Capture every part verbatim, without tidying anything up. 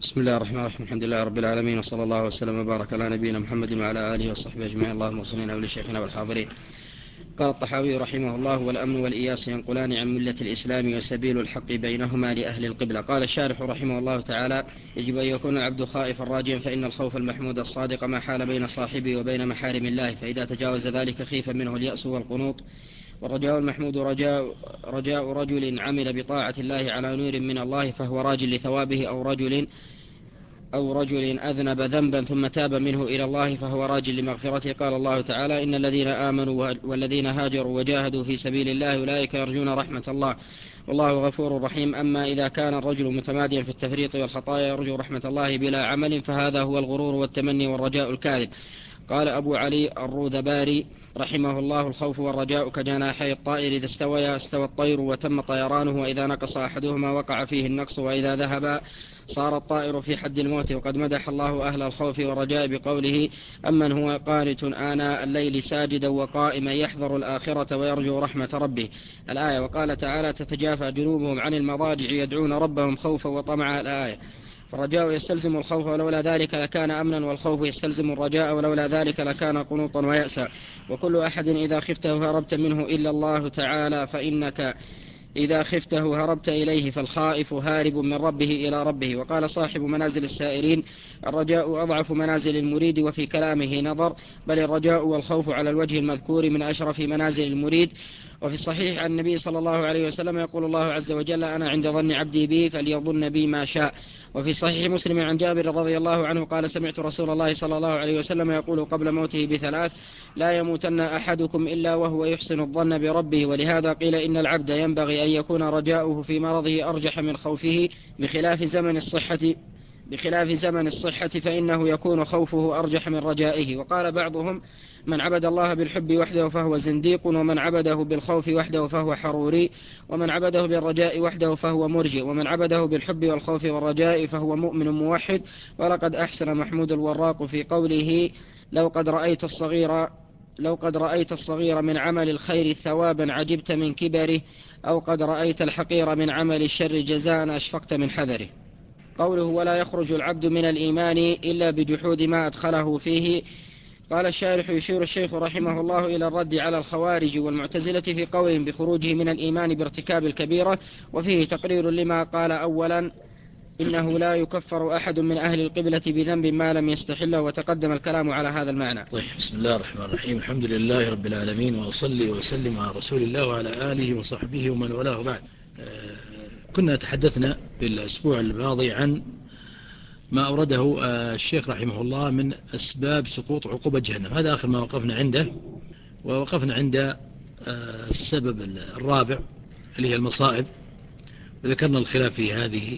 بسم الله الرحمن الرحيم. الحمد لله رب العالمين، وصلى الله وسلم وبارك على نبينا محمد وعلى آله وصحبه أجمعين. اللهم صل على شيخنا والحاضرين. قال الطحاوي رحمه الله: والأمن والإياس ينقلان عن ملة الإسلام، وسبيل الحق بينهما لأهل القبلة. قال الشارح رحمه الله تعالى: يجب أن يكون العبد خائفا راجيا، فإن الخوف المحمود الصادق ما حال بين صاحبه وبين محارم الله، فإذا تجاوز ذلك خيف منه اليأس والقنوط. والرجاء المحمود رجاء, رجاء رجل عمل بطاعة الله على نور من الله فهو راج لثوابه، أو رجل أو رجل أذنب ذنبا ثم تاب منه إلى الله فهو راج لمغفرته. قال الله تعالى: إن الذين آمنوا والذين هاجروا وجاهدوا في سبيل الله أولئك يرجون رحمة الله والله غفور رحيم. أما إذا كان الرجل متماديا في التفريط والخطايا يرجو رحمة الله بلا عمل، فهذا هو الغرور والتمني والرجاء الكاذب. قال أبو علي الروذباري رحمه الله: الخوف والرجاء كجناحي الطائر، إذا استويا استوى الطير وتم طيرانه، وإذا نقص أحدهما وقع فيه النقص، وإذا ذهب صار الطائر في حد الموت. وقد مدح الله أهل الخوف والرجاء بقوله: أمن هو قانت آناء الليل ساجدا وقائما يحذر الآخرة ويرجو رحمة ربه، الآية. وقال تعالى: تتجافى جنوبهم عن المضاجع يدعون ربهم خوفا وطمعا، الآية. فالرجاء يستلزم الخوف ولولا ذلك لكان أمنا، والخوف يستلزم الرجاء ولولا ذلك لكان قنوطا ويأسا. وكل أحد إذا خفته هربت منه إلا الله تعالى، فإنك إذا خفته هربت إليه، فالخائف هارب من ربه إلى ربه. وقال صاحب منازل السائرين: الرجاء أضعف منازل المريد، وفي كلامه نظر، بل الرجاء والخوف على الوجه المذكور من أشرف منازل المريد. وفي الصحيح عن النبي صلى الله عليه وسلم يقول الله عز وجل: أنا عند ظن عبدي بي فليظن بي ما شاء. وفي صحيح مسلم عن جابر رضي الله عنه قال: سمعت رسول الله صلى الله عليه وسلم يقول قبل موته بثلاث: لا يموتن أحدكم إلا وهو يحسن الظن بربه. ولهذا قيل إن العبد ينبغي أن يكون رجاؤه في مرضه أرجح من خوفه، بخلاف زمن الصحة بخلاف زمن الصحة فإنه يكون خوفه أرجح من رجائه. وقال بعضهم: من عبد الله بالحب وحده فهو زنديق، ومن عبده بالخوف وحده فهو حروري، ومن عبده بالرجاء وحده فهو مرجئ، ومن عبده بالحب والخوف والرجاء فهو مؤمن موحد. ولقد أحسن محمود الوراق في قوله: لو قد رأيت الصغير لو قد رأيت الصغير من عمل الخير ثوابا عجبت من كبره، أو قد رأيت الحقير من عمل الشر جزاء أشفقت من حذره. قوله: ولا يخرج العبد من الإيمان إلا بجحود ما أدخله فيه. قال الشارح: يشير الشيخ رحمه الله إلى الرد على الخوارج والمعتزلة في قولهم بخروجه من الإيمان بارتكاب الكبيرة، وفيه تقرير لما قال. أولا، إنه لا يكفر أحد من أهل القبلة بذنب ما لم يستحله، وتقدم الكلام على هذا المعنى. طيب، بسم الله الرحمن الرحيم. الحمد لله رب العالمين، وأصلي وسلم على رسول الله وعلى آله وصحبه ومن والاه. بعد، آه كنا تحدثنا بالأسبوع الماضي عن ما أورده آه الشيخ رحمه الله من أسباب سقوط عقوبة جهنم. هذا آخر ما وقفنا عنده، ووقفنا عند آه السبب الرابع اللي هي المصائب، وذكرنا الخلاف في هذه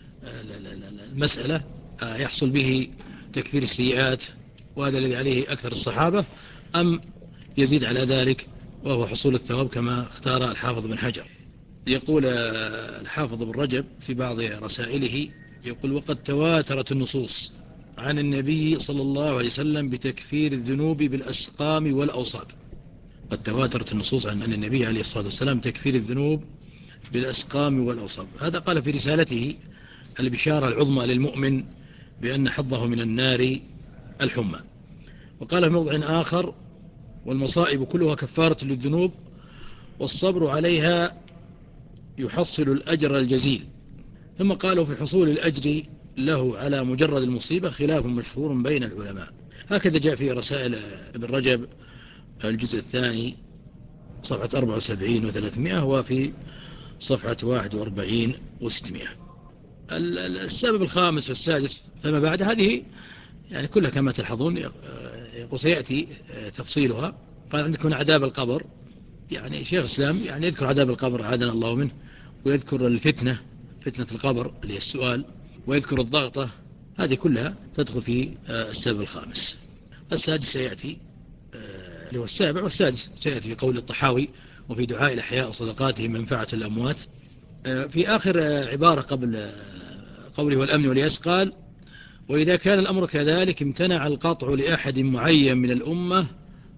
المسألة: يحصل به تكفير السيئات، وهذا الذي عليه أكثر الصحابة، أم يزيد على ذلك وهو حصول الثواب كما اختار الحافظ بن حجر. يقول الحافظ بن رجب في بعض رسائله، يقول: وقد تواترت النصوص عن النبي صلى الله عليه وسلم بتكفير الذنوب بالأسقام والأوصاب. قد تواترت النصوص عن النبي عليه الصلاة والسلام تكفير الذنوب بالأسقام والأوصاب. هذا قال في رسالته البشارة العظمى للمؤمن بأن حظه من النار الحمى. وقال في موضع آخر: والمصائب كلها كفارة للذنوب، والصبر عليها يحصل الأجر الجزيل. ثم قالوا في حصول الأجر له على مجرد المصيبة خلاف مشهور بين العلماء. هكذا جاء في رسائل ابن رجب الجزء الثاني صفحة أربعة وسبعين وثلاثمائة، وفي صفحة واحد وأربعين وستمائة. السبب الخامس والسادس فما بعد هذه يعني كلها كما تلحظون يقول سيأتي تفصيلها. قال: عندكم عذاب القبر، يعني شيخ الإسلام يعني يذكر عذاب القبر عادنا الله منه، ويذكر الفتنة، فتنة القبر اللي هي السؤال، ويذكر الضغطة. هذه كلها تدخل في السبب الخامس. السادس سيأتي، اللي هو السابع والسادس سيأتي في قول الطحاوي: وفي دعاء الأحياء وصدقاتهم منفعة الأموات. في آخر عبارة قبل قوله والأمن واليأس قال: وإذا كان الأمر كذلك امتنع القطع لأحد معين من الأمة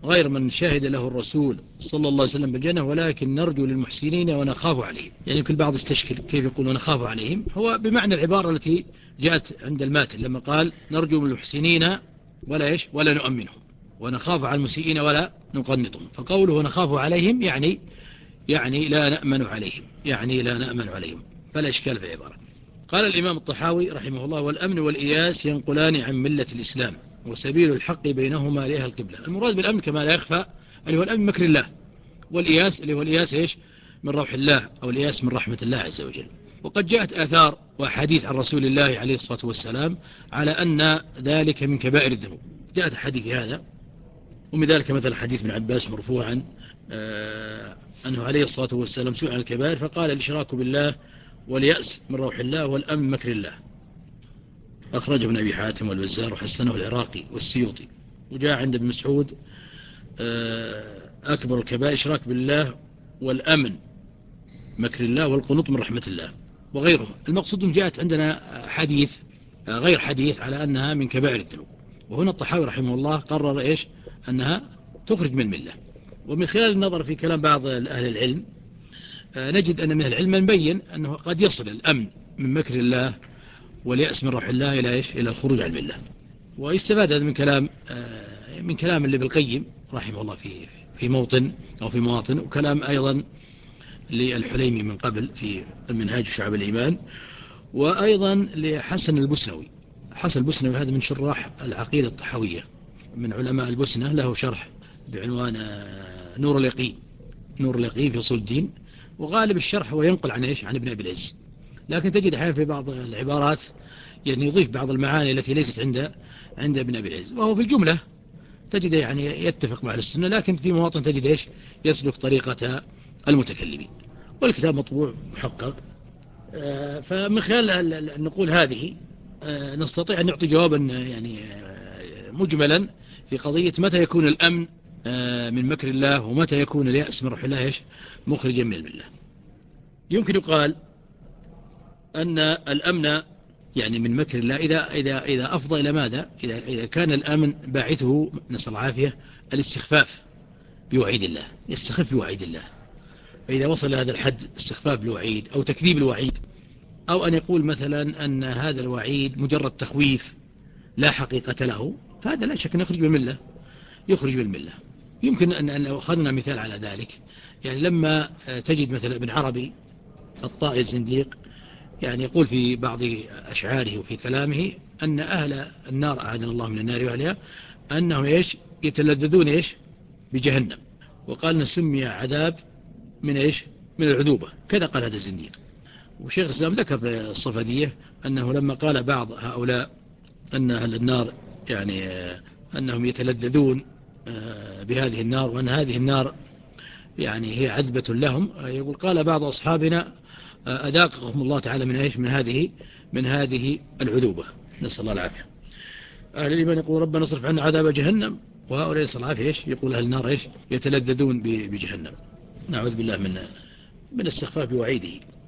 غير من شهد له الرسول صلى الله عليه وسلم بالجنة، ولكن نرجو للمحسنين ونخاف عليهم. يعني يمكن البعض يستشكل كيف يقول ونخاف عليهم، هو بمعنى العبارة التي جاءت عند الماتن لما قال نرجو من المحسنين ولا إيش ولا نؤمنهم، ونخاف على المسيئين ولا نقنطهم. فقوله ونخاف عليهم يعني يعني لا نأمن عليهم، يعني لا نأمن عليهم، فلا إشكال في العبارة. قال الإمام الطحاوي رحمه الله: والأمن والإياس ينقلان عن ملة الإسلام، وسبيل الحق بينهما لها القبلة. المراد بالأمن كما لا يخفى اللي هو الأمن مكر الله، والإياس اللي هو الإياس إيش من روح الله، أو الإياس من رحمة الله عز وجل. وقد جاءت آثار وحديث عن رسول الله عليه الصلاة والسلام على أن ذلك من كبائر الذنوب، جاءت حديث هذا، ومن ذلك مثل حديث ابن عباس مرفوعا آه أنه عليه الصلاة والسلام سئل عن الكبائر فقال: الإشراك بالله، واليأس من روح الله، والأمن مكر الله. أخرجه ابن أبي حاتم والبزار وحسنه العراقي والسيوطي. وجاء عند ابن مسعود أكبر الكبائر إشراك بالله، والأمن مكر الله، والقنوط من رحمة الله، وغيرهم. المقصود أن جاءت عندنا حديث غير حديث على أنها من كبائر الذنوب. وهنا الطحاوي رحمه الله قرر إيش أنها تخرج من الملة. ومن خلال النظر في كلام بعض أهل العلم نجد أن من العلم من بين أنه قد يصل الأمن من مكر الله واليأس من روح الله إلى إيش إلى الخروج عن الملة. ويستفاد هذا من كلام من كلام اللي بالقيم رحمه الله في في موطن أو في مواطن، وكلام أيضا للحليمي من قبل في المنهاج وشعب الإيمان، وأيضا لحسن البسنوي. حسن البسنوي هذا من شراح العقيدة الطحاوية، من علماء البسنة، له شرح بعنوان نور اليقين، نور اليقين في أصول الدين. وغالب الشرح هو ينقل عن إيش عن ابن أبي العز، لكن تجد أحيانا في بعض العبارات يعني يضيف بعض المعاني التي ليست عند عند ابن أبي العز، وهو في الجملة تجد يعني يتفق مع السنة، لكن في مواطن تجد إيش يسلك طريقة المتكلمين. والكتاب مطبوع محقق. فمن خلال النقول هذه نستطيع أن نعطي جوابا يعني مجملا في قضية متى يكون الأمن من مكر الله، ومتى يكون اليأس من روح الله إيش مخرجا من الملة. يمكن يقال أن الأمن يعني من مكر الله إذا إذا إذا أفضى إلى ماذا؟ إذا إذا كان الأمن باعثه نسأل العافية الاستخفاف بوعيد الله، يستخف بوعيد الله. فإذا وصل هذا الحد استخفاف بالوعيد أو تكذيب الوعيد، أو أن يقول مثلا أن هذا الوعيد مجرد تخويف لا حقيقة له، فهذا لا شك أن يخرج بالملة، يخرج بالملة. يمكن أن لو أخذنا مثال على ذلك، يعني لما تجد مثلا ابن عربي الطائي الزنديق يعني يقول في بعض أشعاره وفي كلامه أن أهل النار أعاذنا الله من النار وأهلها أنهم إيش يتلذذون إيش بجهنم، وقال أن سمي عذاب من إيش من العذوبة، كذا قال هذا الزنديق. وشيخ الإسلام ذكر في الصفدية أنه لما قال بعض هؤلاء أن أهل النار يعني أنهم يتلذذون بهذه النار، وأن هذه النار يعني هي عذبة لهم، يقول قال بعض أصحابنا أذاقهم الله تعالى من إيش من هذه من هذه العذوبة، نسأل الله العافية. أهل الإيمان يقول ربنا اصرف عنا عذاب جهنم، وهؤلاء نسأل العافية إيش يقول أهل النار إيش يتلذذون بجهنم، نعوذ بالله من من الاستخفاف بوعيده.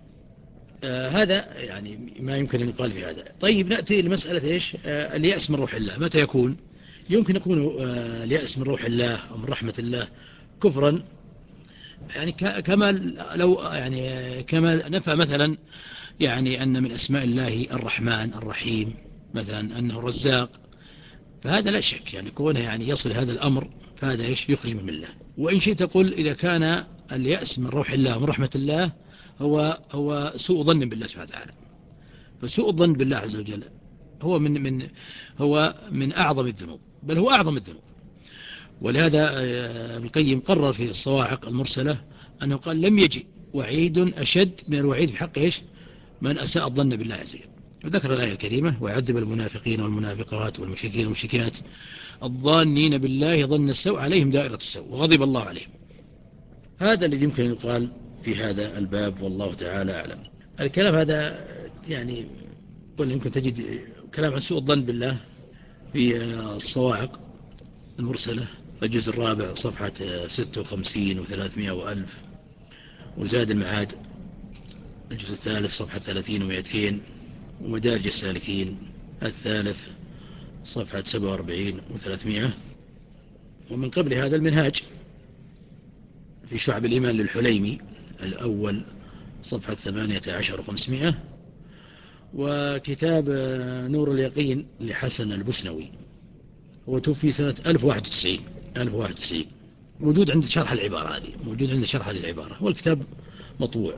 آه هذا يعني ما يمكن أن يقال في هذا. طيب نأتي لمسألة إيش آه اليأس من روح الله متى يكون؟ يمكن يكون آه اليأس من روح الله أو من رحمة الله كفرا، يعني كما لو يعني كما نفى مثلا يعني أن من أسماء الله الرحمن الرحيم مثلا أنه الرزاق، فهذا لا شك يعني كونه يعني يصل هذا الأمر فهذا إيش يخرج من الله. وإن شئت تقول إذا كان اليأس من روح الله ومن رحمة الله هو هو سوء ظن بالله سبحانه وتعالى، فسوء الظن بالله عز وجل هو من من هو من أعظم الذنوب، بل هو أعظم الذنوب. ولهذا ابن القيم قرر في الصواعق المرسلة أنه قال لم يجئ وعيد أشد من الوعيد في حق إيش من أساء الظن بالله عز وجل. وذكر الآية الكريمة ويعذب المنافقين والمنافقات والمشركين والمشركات الظانين بالله ظن السوء عليهم دائرة السوء وغضب الله عليهم. هذا الذي يمكن أن يقال في هذا الباب، والله تعالى أعلم. الكلام هذا يعني قل يمكن تجد كلام عن سوء الظن بالله في الصواعق المرسلة الجزء الرابع صفحة ستة وخمسين وثلاثمائة وألف، وزاد المعاد الجزء الثالث صفحة ثلاثين ومئتين، ومدارج السالكين الثالث صفحة سبعة وأربعين وثلاثمائة، ومن قبل هذا المنهاج في شعب الإيمان للحليمي الأول صفحة ثمانية عشر وخمسمائة، وكتاب نور اليقين لحسن البسنوي وتوفي سنة ألف وواحد وتسعين ألف وواحد وتسعين. موجود عند شرح العبارة هذه، موجود عند شرح هذه العبارة، والكتاب مطبوع.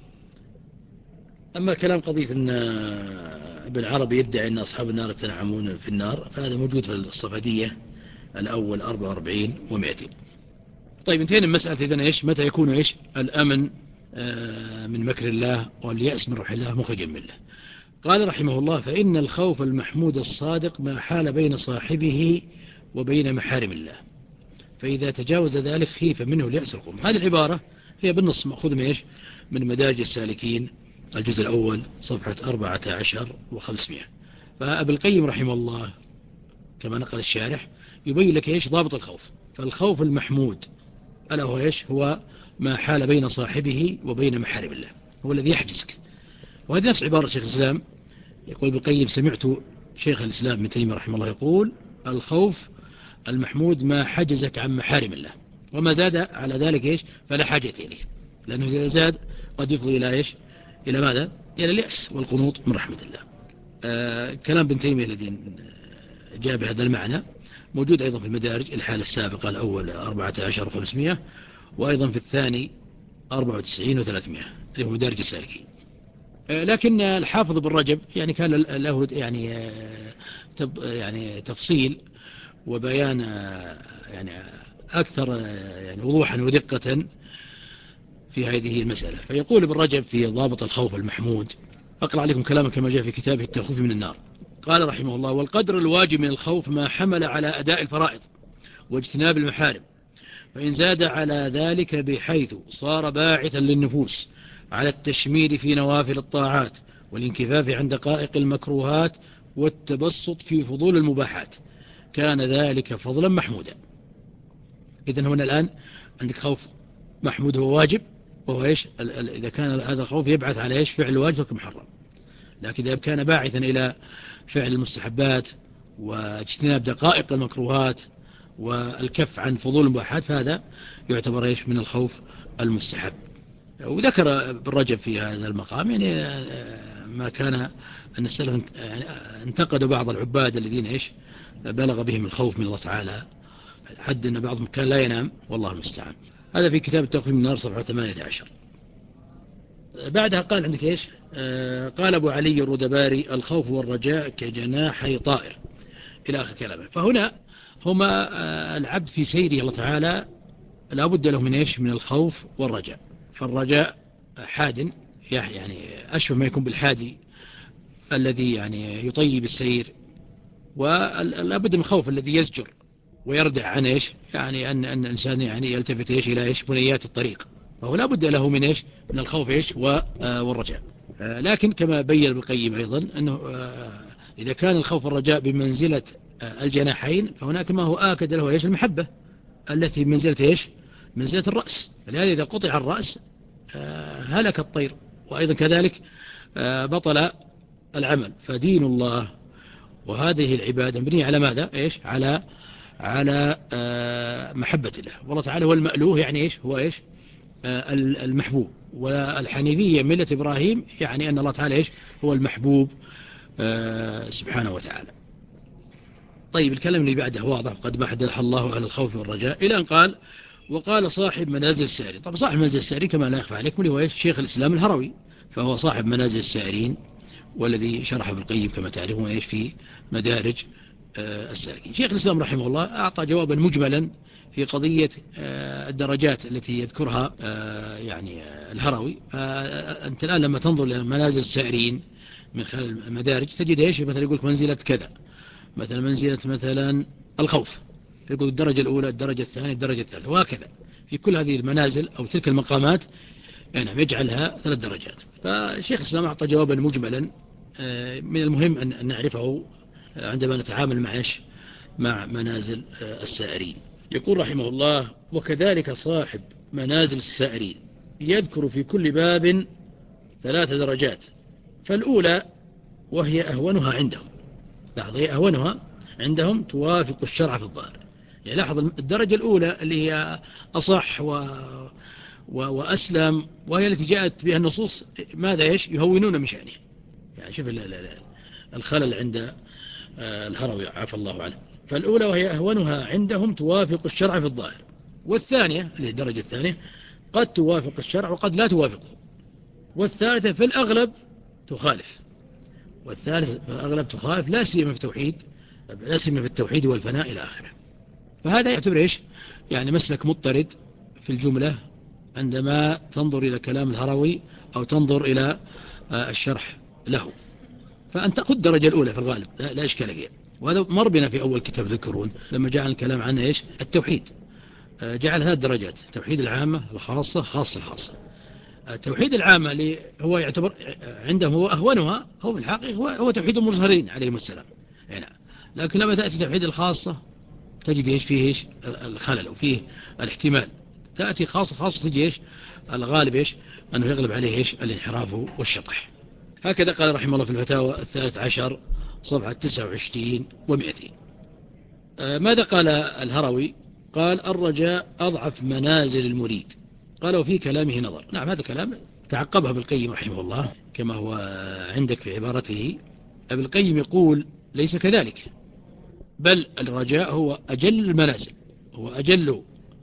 أما كلام قضية أن ابن عربي يدعي أن أصحاب النار يتنعمون في النار، فهذا موجود في الصفدية الأول أربعة وأربعين ومئتين. طيب انتهينا من مسألة إذن إيش متى يكون إيش الأمن من مكر الله واليأس من روح الله مخرجا منه. قال رحمه الله: فإن الخوف المحمود الصادق ما حال بين صاحبه وبين محارم الله، فإذا تجاوز ذلك خيف منه اليأس القوم. هذه العبارة هي بالنص مأخوذ من إيش من مدارج السالكين الجزء الأول صفحة أربعة عشر وخمسمائة. فأبي القيم رحمه الله كما نقل الشارح يبين لك إيش ضابط الخوف. فالخوف المحمود ألا هو إيش هو ما حال بين صاحبه وبين محارم الله، هو الذي يحجزك. وهذه نفس عبارة شيخ الإسلام، يقول ابن القيم: سمعت شيخ الإسلام ابن تيمية رحمه الله يقول: الخوف المحمود ما حجزك عن محارم الله، وما زاد على ذلك إيش فلا حاجة إليه، لأنه إذا زاد قد يفضي إلى إيش إلى ماذا؟ إلى اليأس والقنوط من رحمة الله. آه كلام ابن تيمية الذي جاء بهذا المعنى موجود أيضا في المدارج الحالة السابقة الأول أربعة عشر وخمسمائة، وأيضا في الثاني أربعة وتسعين وثلاثمائة اللي هو مدارج السالكين. لكن الحافظ بن رجب يعني كان له يعني يعني تفصيل وبيان يعني أكثر يعني وضوحا ودقة في هذه المسألة. فيقول ابن رجب في ضابط الخوف المحمود، أقرأ عليكم كلامه كما جاء في كتابه التخوف من النار. قال رحمه الله: والقدر الواجب من الخوف ما حمل على أداء الفرائض واجتناب المحارم، فإن زاد على ذلك بحيث صار باعثا للنفوس على التشمير في نوافل الطاعات والانكفاف عن دقائق المكروهات والتبسط في فضول المباحات، كان ذلك فضلا محمودا. إذن هنا الآن عندك خوف محمود هو واجب، وهو إيش إذا كان هذا الخوف يبعث على إيش فعل الواجب والمحرم. لكن إذا كان باعثا إلى فعل المستحبات واجتناب دقائق المكروهات والكف عن فضول المباحات، فهذا يعتبر إيش من الخوف المستحب. وذكر ابن رجب في هذا المقام يعني ما كان أن السلف يعني انتقدوا بعض العباد الذين إيش بلغ بهم الخوف من الله تعالى، حد أن بعضهم كان لا ينام، والله المستعان. هذا في كتاب التخويف من النار صفحة ثمانية عشر. بعدها قال عندك إيش آه قال أبو علي الردباري: الخوف والرجاء كجناحي طائر، إلى آخر كلامه. فهنا هما آه العبد في سيره الله تعالى لا بد له من إيش من الخوف والرجاء. فالرجاء حاد يعني أشبه ما يكون بالحادي الذي يعني يطيب السير، ولا بد من الخوف الذي يزجر ويردع عن إيش يعني أن أن الإنسان يعني يلتفت إيش إلى إيش بنيات الطريق، فهو لا بد له من إيش من الخوف إيش والرجاء. لكن كما بين ابن القيم أيضا أنه إذا كان الخوف والرجاء بمنزلة الجناحين، فهناك ما هو آكد له إيش المحبة التي بمنزلة إيش منزلة الرأس. فلهذا إذا قطع الرأس هلك الطير، وأيضا كذلك بطل العمل. فدين الله وهذه العبادة مبنية على ماذا؟ إيش على على محبة الله، والله تعالى هو المألوه يعني إيش هو إيش المحبوب. والحنيفية ملة إبراهيم يعني أن الله تعالى إيش هو المحبوب سبحانه وتعالى. طيب الكلام اللي بعده واضح: قد محدث الله على الخوف والرجاء، إلى أن قال: وقال صاحب منازل السائرين. طب صاحب منازل السائرين كما لا يخفى عليكم اللي هو إيش شيخ الإسلام الهروي، فهو صاحب منازل السائرين والذي شرح ابن القيم كما تعرفون إيش في مدارج السالكين. شيخ الإسلام رحمه الله أعطى جوابا مجملا في قضية الدرجات التي يذكرها يعني الهروي. أنت الآن لما تنظر لمنازل السائرين من خلال المدارج تجد إيش مثلا يقول منزلة كذا، مثلا منزلة مثلا الخوف، يقول الدرجة الأولى الدرجة الثانية الدرجة الثالثة، وهكذا في كل هذه المنازل أو تلك المقامات يعني يجعلها ثلاث درجات. فشيخ الإسلام أعطى جوابا مجملا من المهم أن نعرفه عندما نتعامل مع إيش مع منازل السائرين. يقول رحمه الله: وكذلك صاحب منازل السائرين يذكر في كل باب ثلاث درجات، فالأولى وهي أهونها عندهم، لاحظ هي أهونها عندهم توافق الشرع في الظاهر، يعني لاحظ الدرجة الأولى اللي هي أصح و... و... وأسلم، وهي التي جاءت بها النصوص ماذا إيش يهونون من شأنه. يعني شوف الخلل عند الهروي عفى الله عنه. فالأولى وهي أهونها عندهم توافق الشرع في الظاهر، والثانية اللي هي الدرجة الثانية قد توافق الشرع وقد لا توافقه، والثالثة في الأغلب تخالف، والثالثة في الأغلب تخالف لا سيما في التوحيد، لا سيما في التوحيد والفناء إلى آخره. فهذا يعتبر إيش يعني مسلك مضطرد في الجملة عندما تنظر إلى كلام الهروي أو تنظر إلى الشرح له. فأنت خذ الدرجة الأولى في الغالب لا, لا إشكال فيها. وهذا مر بنا في أول كتاب تذكرون لما جعل الكلام عن إيش التوحيد، جعل ثلاث درجات: توحيد العامة، الخاصة، خاصة الخاصة. التوحيد العامة اللي هو يعتبر عندهم هو أهونها، هو في الحقيقة هو, هو توحيد المرسلين عليهم السلام هنا. لكن لما تأتي توحيد الخاصة تجد إيش فيه إيش الخلل وفيه الاحتمال. تأتي خاصة خاصة تجي إيش الغالب إيش أنه يغلب عليه إيش الانحراف والشطح. هكذا قال رحمه الله في الفتاوى الثالث عشر صفحة تسعة وعشرين ومئتين. آه ماذا قال الهروي؟ قال: الرجاء أضعف منازل المريد. قال: وفي كلامه نظر. نعم، هذا كلام تعقبها ابن القيم رحمه الله كما هو عندك في عبارته. ابن القيم يقول: ليس كذلك، بل الرجاء هو أجل المنازل، هو أجل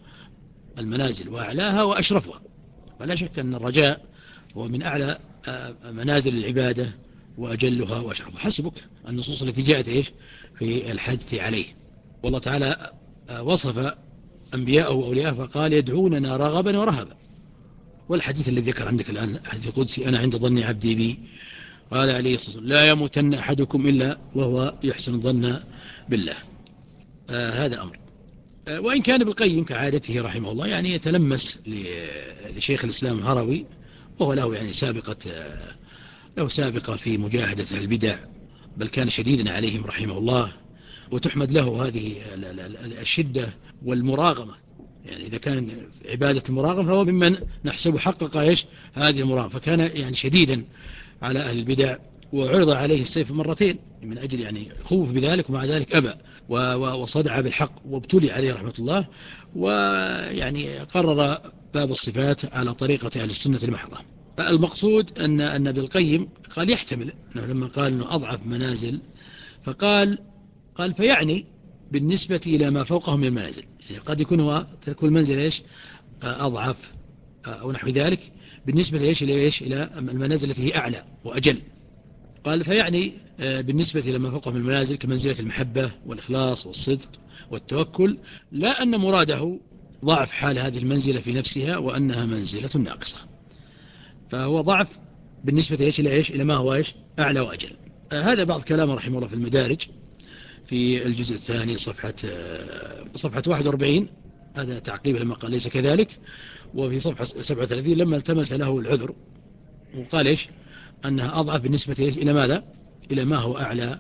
المنازل وأعلاها وأشرفها. فلا شك أن الرجاء هو من أعلى منازل العبادة وأجلها وأشرفها، حسبك النصوص التي جاءت إيش في الحث عليه. والله تعالى وصف أنبياءه وأولياءه فقال: يدعوننا رغبا ورهبا. والحديث الذي ذكر عندك الآن حديث قدسي: أنا عند ظن عبدي بي. قال عليه الصلاة والسلام: لا يموتن أحدكم إلا وهو يحسن الظن بالله. آه هذا أمر. آه وإن كان ابن القيم كعادته رحمه الله يعني يتلمس لشيخ الإسلام الهروي، وهو له يعني سابقة آه له سابقة في مجاهدة البدع، بل كان شديدا عليهم رحمه الله، وتحمد له هذه الشدة والمراغمة. يعني إذا كان عبادة المراغمة فهو ممن نحسب حقق إيش هذه المراغمة، فكان يعني شديدا على أهل البدع، وعرض عليه السيف مرتين من أجل يعني خوف بذلك، ومع ذلك أبى وصدع بالحق وابتلي عليه رحمة الله، ويعني قرر باب الصفات على طريقة أهل السنة المحضة. المقصود أن أن ابن القيم قال يحتمل أنه لما قال أنه أضعف منازل فقال قال فيعني بالنسبة إلى ما فوقهم من المنازل، يعني قد يكون هو تكون المنزل إيش أضعف أو نحو ذلك بالنسبة إيش إلى إيش إلى المنازل التي هي أعلى وأجل. قال فيعني بالنسبة إلى ما فوقهم من المنازل كمنزلة المحبة والإخلاص والصدق والتوكل، لا أن مراده ضعف حال هذه المنزلة في نفسها وأنها منزلة ناقصة، فهو ضعف بالنسبة إيش إلى إيش إلى ما هو إيش أعلى وأجل. هذا بعض كلامه رحمه الله في المدارج في الجزء الثاني صفحة صفحة واحد وأربعين، هذا تعقيب لما قال ليس كذلك. وفي صفحة سبعة وثلاثين لما التمس له العذر وقال إيش أنها أضعف بالنسبة إيش إلى ماذا إلى ما هو أعلى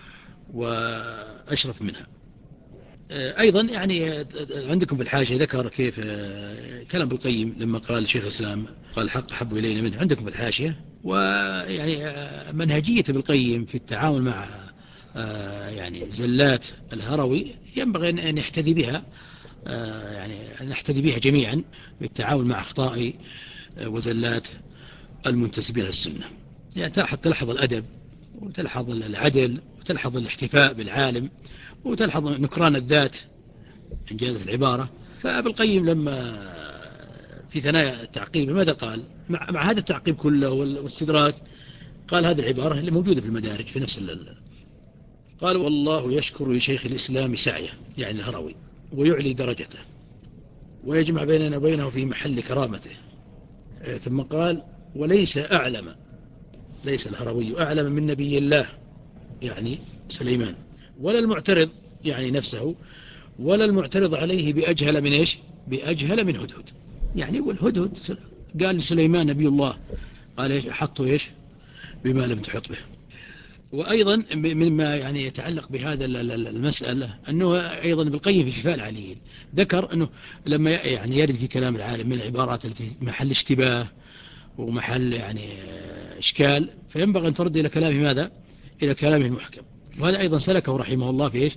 وأشرف منها. أيضا يعني عندكم في الحاشية ذكر كيف كلام ابن القيم لما قال شيخ الإسلام قال الحق أحب إلينا منه، عندكم في الحاشية. ويعني منهجية ابن القيم في التعامل مع يعني زلات الهروي ينبغي أن نحتذي بها، يعني نحتذي بها جميعا في التعامل مع أخطاء وزلات المنتسبين للسنة. يعني تلحظ الأدب وتلحظ العدل وتلحظ الاحتفاء بالعالم وتلحظ نكران الذات إنجاز العبارة. فابن القيم لما في ثنايا التعقيب ماذا قال مع, مع هذا التعقيب كله والاستدراك؟ قال هذه العبارة اللي موجودة في المدارج في نفس الليل. قال: والله يشكر لشيخ الإسلام سعيه يعني الهروي ويعلي درجته ويجمع بيننا وبينه في محل كرامته. ثم قال: وليس أعلم ليس الهروي أعلم من نبي الله يعني سليمان، ولا المعترض يعني نفسه، ولا المعترض عليه بأجهل من إيش بأجهل من هدهد. يعني والهدهد قال لسليمان نبي الله قال إيش حطوا إيش بما لم تحط به. وأيضا مما يعني يتعلق بهذا المسألة أنه أيضا ابن القيم في شفاء العليل ذكر أنه لما يعني يرد في كلام العالم من العبارات التي محل اشتباه ومحل يعني إشكال فينبغي أن ترد إلى كلامه ماذا إلى كلامه المحكم. وهذا أيضا سلكه رحمه الله في إيش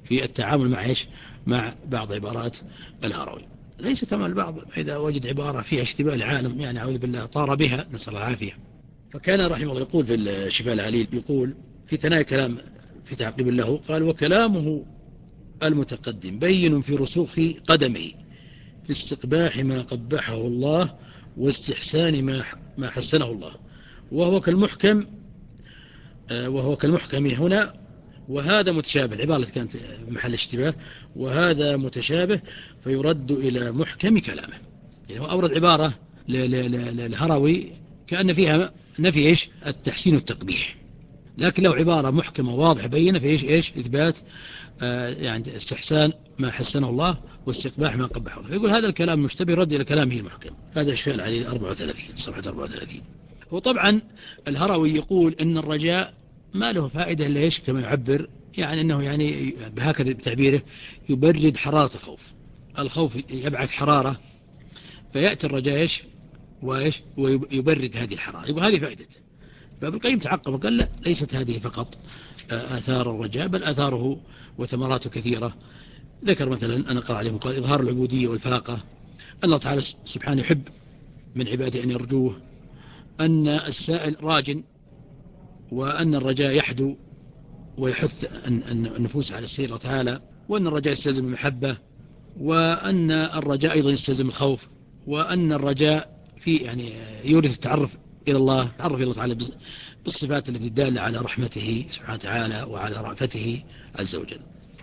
في التعامل مع إيش مع بعض عبارات الهروي. ليس كما البعض إذا وجد عبارة فيها اشتباه العالم يعني أعوذ بالله طار بها، نسأل العافية. فكان رحمه الله يقول في الشفاء العليل، يقول في ثناء كلام في تعقيب له، قال: وكلامه المتقدم بين في رسوخ قدمه في استقباح ما قبحه الله واستحسان ما ما حسنه الله، وهو كالمحكم وهو كالمحكم هنا، وهذا متشابه. العبارة كانت محل اشتباه، وهذا متشابه فيرد إلى محكم كلامه. يعني هو أورد عبارة للهروي كأن فيها نفي إيش التحسين والتقبيح، لكن لو عبارة محكمة واضحة بينة في إيش إيش إثبات آه يعني استحسان ما حسنه الله واستقباح ما قبحه الله. يقول هذا الكلام مشتبه رد إلى كلامه المحكم. هذا الشيء عليه أربعة وثلاثين صفحة أربعة وثلاثين. وطبعا الهروي يقول إن الرجاء ما له فائدة إلا إيش كما يعبر، يعني أنه يعني بهكذا بتعبيره يبرد حرارة الخوف. الخوف يبعث حرارة فيأتي الرجاء إيش وإيش ويبرد هذه الحرارة. يقول هذه فائدته. فابن القيم تعقب وقال لا، ليست هذه فقط آثار الرجاء، بل آثاره وثمراته كثيرة. ذكر مثلا أنا قرأ عليهم قال: إظهار العبودية والفاقة، أن الله تعالى سبحانه يحب من عباده أن يرجوه، أن السائل راج، وأن الرجاء يحدو ويحث النفوس على السير تعالى، وأن الرجاء يستلزم المحبة، وأن الرجاء أيضا يستلزم الخوف، وأن الرجاء في يعني يورث التعرف إلى الله، تعرف إلى الله تعالى بالصفات التي تدل على رحمته سبحانه وتعالى وعلى رأفته عز وجل.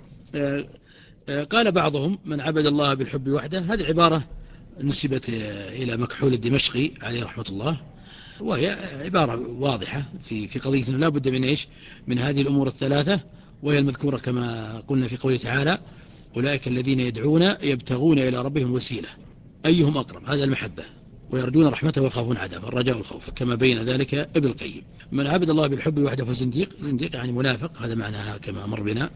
قال بعضهم: من عبد الله بالحب وحده. هذه العبارة نسبت إلى مكحول الدمشقي عليه رحمة الله، وهي عبارة واضحة في في قضية لا بد من إيش من هذه الأمور الثلاثة، وهي المذكورة كما قلنا في قوله تعالى: أولئك الذين يدعون يبتغون إلى ربهم الوسيلة أيهم أقرب، هذا المحبة، ويرجون رحمته ويخافون عذابه، الرجاء والخوف، كما بين ذلك ابن القيم. من عبد الله بالحب وحده فزنديق، زنديق يعني منافق، هذا معناها كما مر بنا.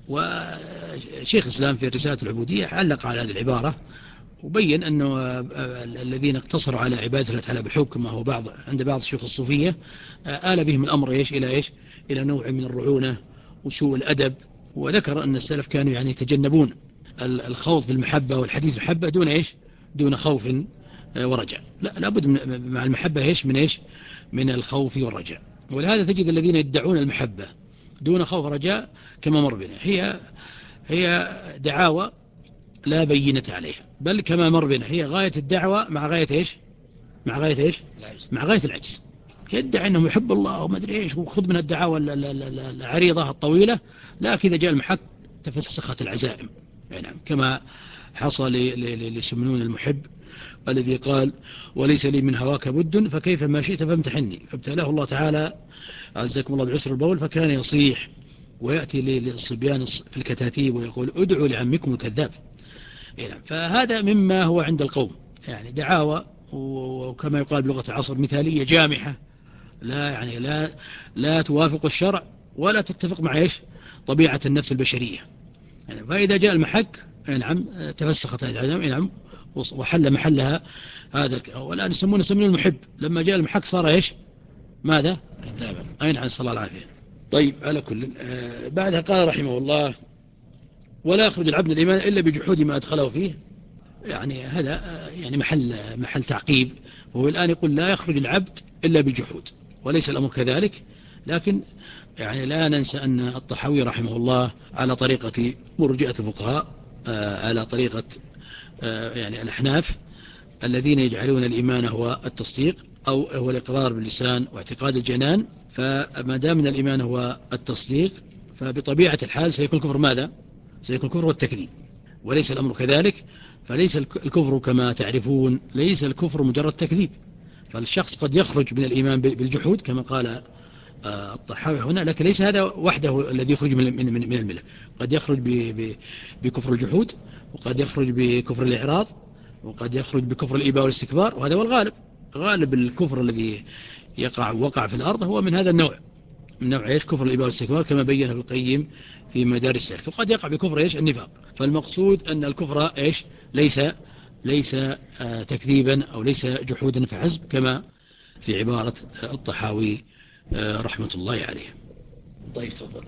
وشيخ الإسلام في رسالة العبودية علق على هذه العبارة وبين أنه الذين اقتصروا على عبادة الله تعالى بالحب كما هو بعض عند بعض الشيوخ الصوفية آل بهم الأمر إيش إلى إيش إلى نوع من الرعونة وسوء الأدب. وذكر أن السلف كانوا يعني يتجنبون الخوض في المحبة والحديث المحبة دون إيش دون خوف ورجاء. لا لابد مع المحبة إيش من إيش من الخوف والرجاء. ولهذا تجد الذين يدعون المحبة دون خوف ورجاء كما مر بنا هي هي دعاوى لا بينة عليها، بل كما مر بنا هي غاية الدعوة مع غاية إيش مع غاية إيش العجز. مع غاية العجز. يدعي أنه يحب الله وما أدري إيش وخذ من الدعاوى العريضة الطويلة، لكن إذا جاء المحك تفسخت العزائم. يعني كما حصل لسمنون المحب الذي قال: وليس لي من هواك بد فكيف ما شئت فامتحني، فابتلاه الله تعالى عزكم الله بعسر البول فكان يصيح ويأتي للصبيان في الكتاتيب ويقول: ادعوا لعمكم الكذاب. فهذا مما هو عند القوم يعني دعاوى، وكما يقال بلغة العصر مثالية جامحة، لا يعني لا لا توافق الشرع ولا تتفق مع ايش طبيعة النفس البشرية. يعني فإذا جاء المحك نعم تفسخت هذه العلم نعم وحل محلها هذا. والآن يسمونه سمنون المحب، لما جاء المحك صار ايش ماذا كذابا. أي نعم صلى الله العافية. طيب على كل آه بعدها قال رحمه الله: ولا يخرج العبد من الإيمان إلا بجحود ما أدخله فيه. يعني هذا يعني محل محل تعقيب. وهو الآن يقول: لا يخرج العبد إلا بالجحود، وليس الأمر كذلك. لكن يعني لا ننسى أن الطحاوي رحمه الله على طريقة مرجئة الفقهاء، على طريقة يعني الأحناف الذين يجعلون الإيمان هو التصديق أو هو الإقرار باللسان واعتقاد الجنان. فما دام من الإيمان هو التصديق فبطبيعة الحال سيكون الكفر ماذا؟ سيكون الكفر والتكذيب، وليس الأمر كذلك. فليس الكفر كما تعرفون ليس الكفر مجرد تكذيب، فالشخص قد يخرج من الإيمان بالجحود كما قال الطحاوي هنا، لكن ليس هذا وحده الذي يخرج من من الملة. قد يخرج بكفر الجحود، وقد يخرج بكفر الإعراض، وقد يخرج بكفر الإباء والاستكبار، وهذا هو الغالب. غالب الكفر الذي يقع وقع في الأرض هو من هذا النوع، من نوع ايش كفر الإباء والاستكبار كما بين ابن القيم في مدارج السالك. وقد يقع بكفر ايش النفاق. فالمقصود أن الكفر ايش ليس ليس آه تكذيبا أو ليس جحودا فحسب كما في عبارة الطحاوي آه رحمة الله عليه. طيب تفضل.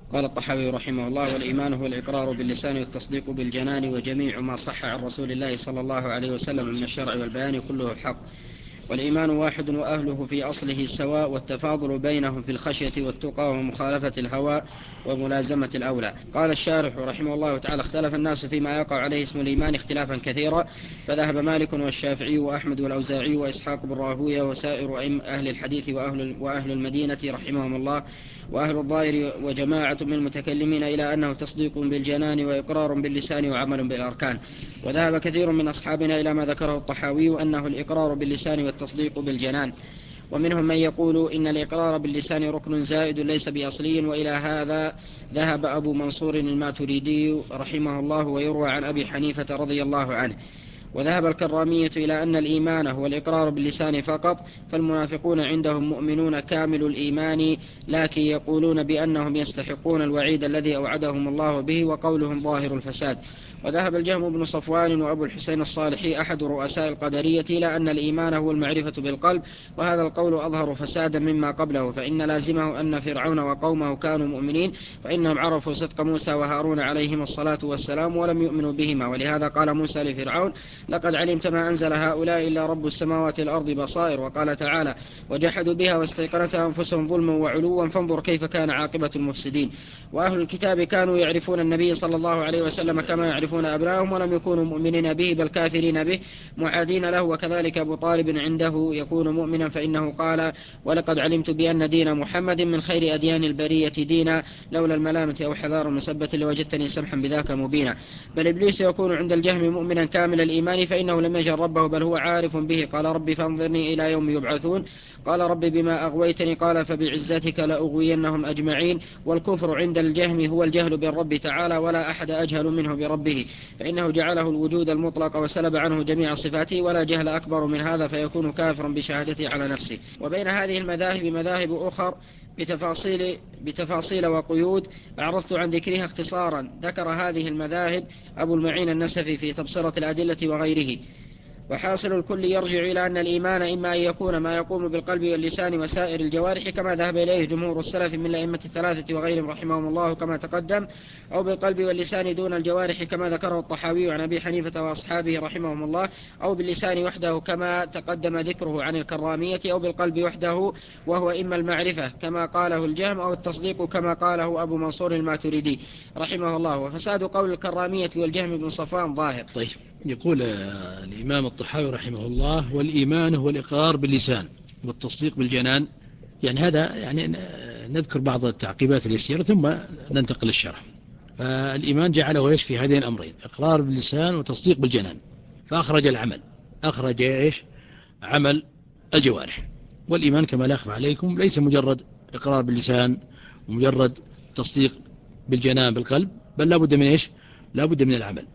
قال الطحاوي رحمه الله: والإيمان هو الإقرار باللسان والتصديق بالجنان، وجميع ما صح عن رسول الله صلى الله عليه وسلم من الشرع والبيان كله حق. والإيمان واحد وأهله في أصله سواء، والتفاضل بينهم في الخشية والتقى ومخالفة الهوى وملازمة الأولى. قال الشارح رحمه الله تعالى: اختلف الناس فيما يقع عليه اسم الإيمان اختلافا كثيرا، فذهب مالك والشافعي وأحمد والأوزاعي وإسحاق بن راهويه وسائر أهل الحديث وأهل, وأهل المدينة رحمهم الله وأهل الظاهر وجماعة من المتكلمين إلى أنه تصديق بالجنان وإقرار باللسان وعمل بالأركان. وذهب كثير من أصحابنا إلى ما ذكره الطحاوي أنه الإقرار باللسان والتصديق بالجنان. ومنهم من يقول إن الإقرار باللسان ركن زائد ليس بأصلي، وإلى هذا ذهب أبو منصور الماتريدي رحمه الله، ويروى عن أبي حنيفة رضي الله عنه. وذهب الكرامية إلى أن الإيمان هو الإقرار باللسان فقط، فالمنافقون عندهم مؤمنون كامل الإيمان، لكن يقولون بأنهم يستحقون الوعيد الذي أوعدهم الله به، وقولهم ظاهر الفساد. وذهب الجهم بن صفوان وأبو الحسين الصالحي أحد رؤساء القدرية إلى أن الإيمان هو المعرفة بالقلب، وهذا القول أظهر فسادا مما قبله، فإن لازمه أن فرعون وقومه كانوا مؤمنين، فإنهم عرفوا صدق موسى وهارون عليهم الصلاة والسلام ولم يؤمنوا بهما. ولهذا قال موسى لفرعون: لقد علمت ما أنزل هؤلاء إلا رب السماوات والأرض بصائر. وقال تعالى: وجحدوا بها واستيقنتها أنفسهم ظلما وعلوا فانظر كيف كان عاقبة المفسدين. وأهل الكتاب كانوا يعرفون النبي صلى الله عليه وسلم كما يعرفون أبنائهم، ولم يكونوا مؤمنين به بل كافرين به معادين له. وكذلك أبو طالب عنده يكون مؤمنا، فإنه قال: ولقد علمت بأن دين محمد من خير أديان البرية دينا، لولا الملامة أو حذار مسبة لوجدتني سمحا بذاك مبينا. بل إبليس يكون عند الجهم مؤمنا كامل الإيمان، فإنه لم يجهل ربه بل هو عارف به. قال: رب فانظرني إلى يوم يبعثون. قال: رب بما أغويتني. قال: فبعزتك لأغوينهم أجمعين. والكفر عند الجهم هو الجهل بالرب تعالى، ولا أحد أجهل منه بربه، فإنه جعله الوجود المطلق وسلب عنه جميع صفاته، ولا جهل أكبر من هذا، فيكون كافرا بشهادته على نفسه. وبين هذه المذاهب مذاهب أخر بتفاصيل, بتفاصيل وقيود أعرضت عن ذكرها اختصارا. ذكر هذه المذاهب أبو المعين النسفي في تبصرة الأدلة وغيره. وحاصل الكل يرجع إلى أن الإيمان إما أن يكون ما يقوم بالقلب واللسان وسائر الجوارح كما ذهب إليه جمهور السلف من الأئمة الثلاثة وغيرهم رحمهم الله كما تقدم، أو بالقلب واللسان دون الجوارح كما ذكره الطحاوي عن أبي حنيفة وأصحابه رحمهم الله، أو باللسان وحده كما تقدم ذكره عن الكرامية، أو بالقلب وحده وهو إما المعرفة كما قاله الجهم، أو التصديق كما قاله أبو منصور الماتريدي رحمه الله. وفساد قول الكرامية والجهم بن صفوان ظاهر. طيب، يقول الإمام الطحاوي رحمه الله: والإيمان هو الإقرار باللسان والتصديق بالجنان. يعني هذا يعني نذكر بعض التعقيبات اليسيرة ثم ننتقل للشرح. فالإيمان جعله إيش في هذين الأمرين: إقرار باللسان وتصديق بالجنان، فأخرج العمل، أخرج إيش عمل الجوارح. والإيمان كما لا أخفى عليكم ليس مجرد إقرار باللسان ومجرد تصديق بالجنان بالقلب، بل لا بد من إيش لا بد من العمل.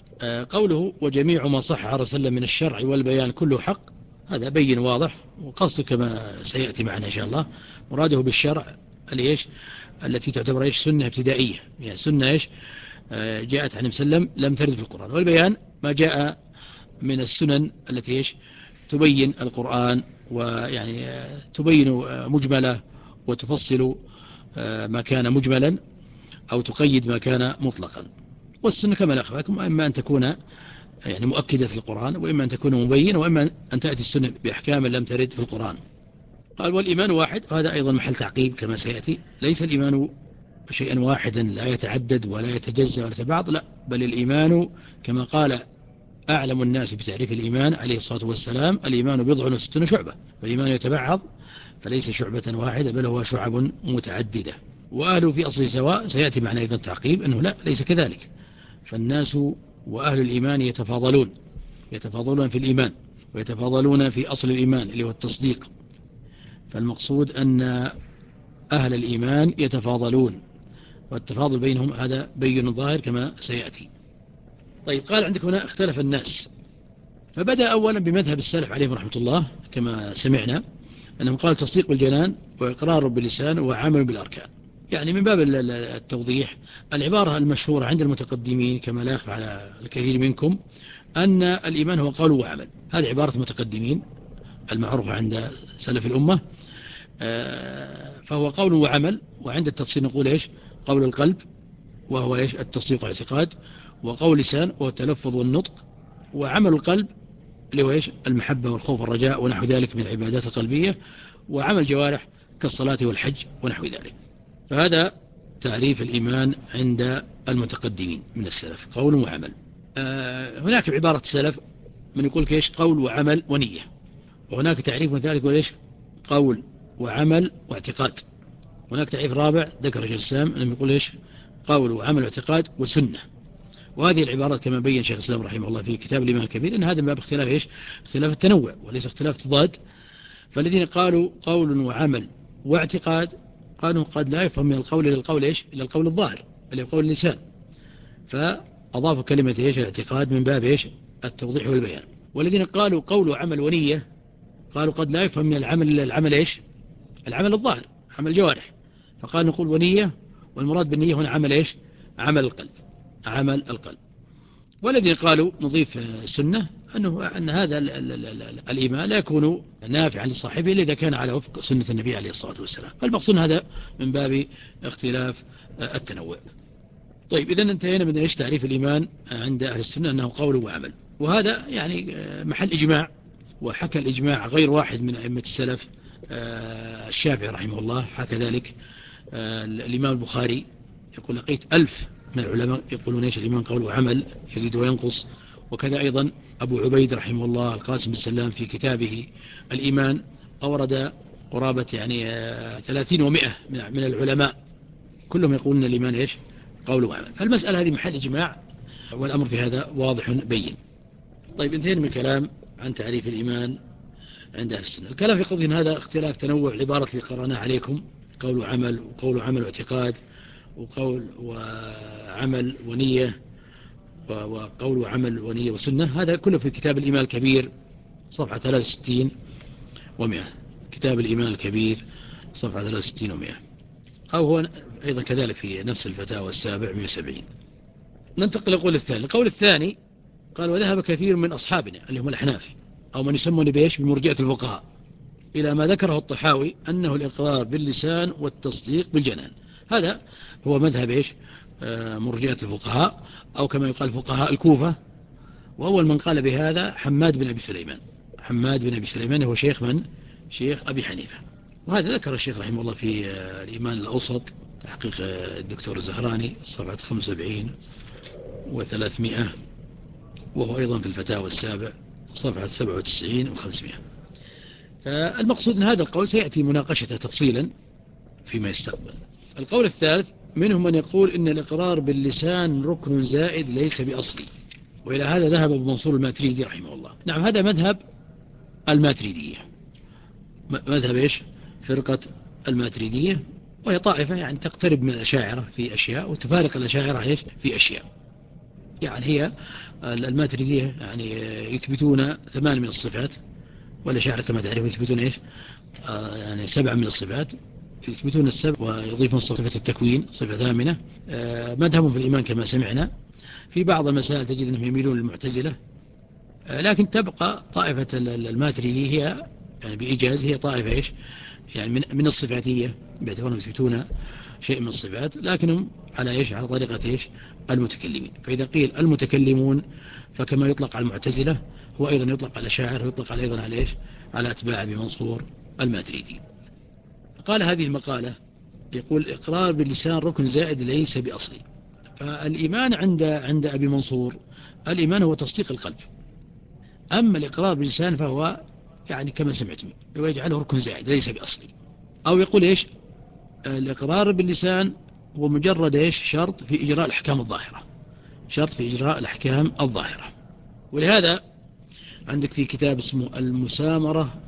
قوله: وجميع ما صح عن رسول الله من الشرع والبيان كله حق، هذا بين واضح، وقصده كما سيأتي معنا إن شاء الله مراده بالشرع الإيش التي تعتبر إيش سنة ابتدائية، يعني سنة إيش جاءت عن مسلم لم ترد في القرآن. والبيان ما جاء من السنن التي إيش تبين القرآن، ويعني تبين مجملة وتفصل ما كان مجملا أو تقيد ما كان مطلقا. والسنة كما لا أخفاكم إما أن تكون يعني مؤكدة القرآن، وإما أن تكون مبينة، وإما أن تأتي السنة بأحكام لم ترد في القرآن. قال: والإيمان واحد، وهذا أيضا محل تعقيب كما سيأتي. ليس الإيمان شيئا واحدا لا يتعدد ولا يتجزأ ولا يتبعض، لا، بل الإيمان كما قال أعلم الناس بتعريف الإيمان عليه الصلاة والسلام: الإيمان بضع وستون شعبة. فالإيمان يتبعض، فليس شعبة واحدة بل هو شعب متعددة. وأهله في أصل سواء، سيأتي معنا أيضا تعقيب أنه لا، ليس كذلك، فالناس وأهل الإيمان يتفاضلون يتفاضلون في الإيمان، ويتفاضلون في أصل الإيمان اللي هو التصديق. فالمقصود أن أهل الإيمان يتفاضلون، والتفاضل بينهم هذا بين ظاهر كما سيأتي. طيب، قال عندك هنا: اختلف الناس. فبدأ أولا بمذهب السلف عليهم رحمة الله كما سمعنا، أنهم قال تصديق بالجنان وإقرار باللسان وعمل بالأركان. يعني من باب التوضيح، العبارة المشهورة عند المتقدمين كما لا يخفى على الكثير منكم أن الإيمان هو قول وعمل. هذه عبارة المتقدمين المعروفة عند سلف الأمة، فهو قول وعمل. وعند التفصيل نقول إيش قول القلب وهو إيش التصديق والاعتقاد، وقول اللسان وهو التلفظ والنطق، وعمل القلب اللي هو إيش المحبة والخوف والرجاء ونحو ذلك من العبادات القلبية، وعمل الجوارح كالصلاة والحج ونحو ذلك. فهذا تعريف الإيمان عند المتقدمين من السلف، قول وعمل. آه هناك بعبارة السلف من يقول كيش قول وعمل ونية، وهناك تعريف مثالي يقول إيش قول وعمل واعتقاد. هناك تعريف رابع ذكر شيخ الإسلام أنه يقول إيش قول وعمل واعتقاد وسنة. وهذه العبارات كما بين شيخ الإسلام رحمه الله في كتاب الإيمان الكبير أن هذا من باب اختلاف إيش اختلاف التنوع وليس اختلاف تضاد. فالذين قالوا قول وعمل واعتقاد قالوا قد لا يفهم من القول إلى القول إيش إلى القول الظاهر اللي هو قول اللسان، فأضافوا كلمة إيش الاعتقاد من باب إيش التوضيح والبيان. والذين قالوا قول وعمل ونية قالوا قد لا يفهم من العمل إلى العمل إيش العمل الظاهر عمل الجوارح، فقال نقول ونية، والمراد بالنية هنا عمل إيش عمل القلب عمل القلب. والذين قالوا نضيف سنة أنه أن هذا ال ال ال ال الإيمان لا يكون نافعا لصاحبه إلا إذا كان على وفق سنة النبي عليه الصلاة والسلام. فالمقصود هذا من باب اختلاف التنوع. طيب إذن انتهينا من إيش تعريف الإيمان عند أهل السنة أنه قول وعمل، وهذا يعني محل إجماع، وحكى الإجماع غير واحد من أئمة السلف. الشافعي رحمه الله حكى ذلك، الإمام البخاري يقول لقيت ألف من العلماء يقولون إيش الإيمان قول وعمل يزيد وينقص. وكذا أيضا أبو عبيد رحمه الله القاسم بالسلام في كتابه الإيمان أورد قرابة يعني ثلاثين ومئة من العلماء كلهم يقولون الإيمان إيش قول وعمل. فالمسألة هذه محل إجماع، والأمر في هذا واضح بين. طيب انتهينا من الكلام عن تعريف الإيمان عند أهل السنة. الكلام في قضية هذا اختلاف تنوع العبارة اللي قرأناها عليكم، قول وعمل وقول وعمل واعتقاد وقول وعمل ونية وقول وعمل ونية وسنة، هذا كله في كتاب الإيمان الكبير صفحة ثلاثة وستين ومئة. كتاب الإيمان الكبير صفحة ثلاثة وستين ومئة، أو هو أيضا كذلك في نفس الفتاوى السابع مئة وسبعين. ننتقل للقول الثاني. القول الثاني قال وذهب كثير من أصحابنا اللي هم الأحناف أو من يسمون بإيش بمرجئة الفقهاء إلى ما ذكره الطحاوي أنه الإقرار باللسان والتصديق بالجنان. هذا هو مذهب إيش مرجئة الفقهاء، أو كما يقال فقهاء الكوفة. وأول من قال بهذا حماد بن أبي سليمان. حماد بن أبي سليمان هو شيخ من شيخ أبي حنيفة، وهذا ذكر الشيخ رحمه الله في الإيمان الأوسط تحقيق الدكتور الزهراني صفحة خمسة وسبعين وثلاثمائة، وهو أيضا في الفتاوى السابع صفحة سبعة وتسعين وخمسمائة. فالمقصود أن هذا القول سيأتي مناقشته تفصيلا فيما يستقبل. القول الثالث منهم من يقول إن الإقرار باللسان ركن زائد ليس بأصلي، وإلى هذا ذهب أبو منصور الماتريدي رحمه الله. نعم هذا مذهب الماتريدية، مذهب إيش فرقة الماتريدية، وهي طائفة يعني تقترب من الأشاعرة في أشياء وتفارق الأشاعرة إيش في أشياء. يعني هي الماتريدية يعني يثبتون ثمان من الصفات، والأشاعرة كما تعرفون يثبتون إيش آه يعني سبعة من الصفات، يثبتون السبع ويضيفون صفة التكوين صفة ثامنة. آه مذهبهم في الإيمان كما سمعنا. في بعض المسائل تجد أنهم يميلون للمعتزلة، آه لكن تبقى طائفة الماتريدية هي يعني بإيجاز هي طائفة إيش يعني من, من الصفاتية، باعتبارهم يثبتون شيء من الصفات لكنهم على إيش على طريقة إيش المتكلمين. فإذا قيل المتكلمون فكما يطلق على المعتزلة هو أيضا يطلق على الأشاعرة ويطلق على أيضا على إيش على أتباع أبي منصور الماتريدي. قال هذه المقالة يقول إقرار باللسان ركن زائد ليس بأصلي. فالإيمان عند عند أبي منصور الإيمان هو تصديق القلب، أما الإقرار باللسان فهو يعني كما سمعتم ويجعله ركن زائد ليس بأصلي. أو يقول إيش الإقرار باللسان هو مجرد إيش شرط في إجراء الأحكام الظاهرة، شرط في إجراء الأحكام الظاهرة. ولهذا عندك في كتاب اسمه المسامرة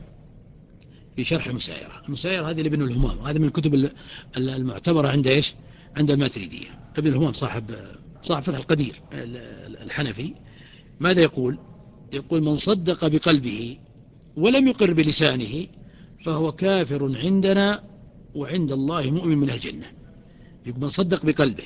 في شرح المسايرة. المسايرة هذه لابن الهمام، هذا من الكتب المعتبرة عند إيش عند الماتريدية. ابن الهمام صاحب صاحب فتح القدير الحنفي ماذا يقول؟ يقول من صدق بقلبه ولم يقر بلسانه فهو كافر عندنا وعند الله مؤمن من الجنة. يقول من صدق بقلبه،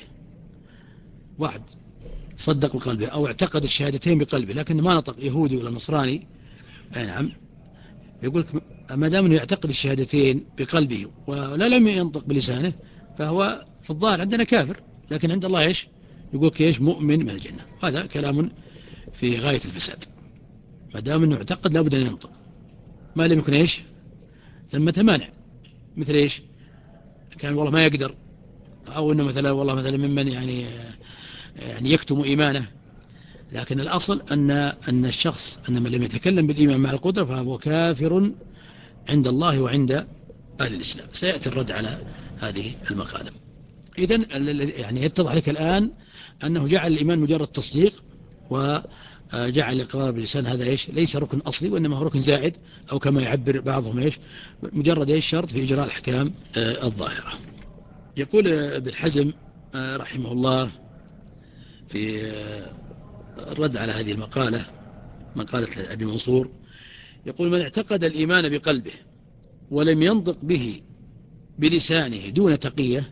واحد صدق بقلبه أو اعتقد الشهادتين بقلبه لكن ما نطق يهودي ولا نصراني، أي نعم، يقول ما دام انه يعتقد الشهادتين بقلبه ولا لم ينطق بلسانه فهو في الظاهر عندنا كافر، لكن عند الله إيش يقول إيش مؤمن من الجنة. هذا كلام في غاية الفساد، ما دام أنه اعتقد لابد أن ينطق، ما لم يكن إيش ثمة مانع، مثل إيش كان والله ما يقدر، أو أنه مثلا والله مثلا ممن يعني يعني يكتم إيمانه. لكن الأصل أن أن الشخص أن من لم يتكلم بالإيمان مع القدرة فهو كافر عند الله وعند أهل الإسلام. سيأتي الرد على هذه المقالة. إذن يعني يتضح لك الآن أنه جعل الإيمان مجرد تصديق، وجعل الإقرار باللسان هذا إيش ليس ركن أصلي، وإنما هو ركن زائد، أو كما يعبر بعضهم إيش مجرد إيش شرط في إجراء الأحكام الظاهرة. يقول ابن حزم رحمه الله في الرد على هذه المقالة، مقالة أبي منصور، يقول: من اعتقد الإيمان بقلبه ولم ينطق به بلسانه دون تقية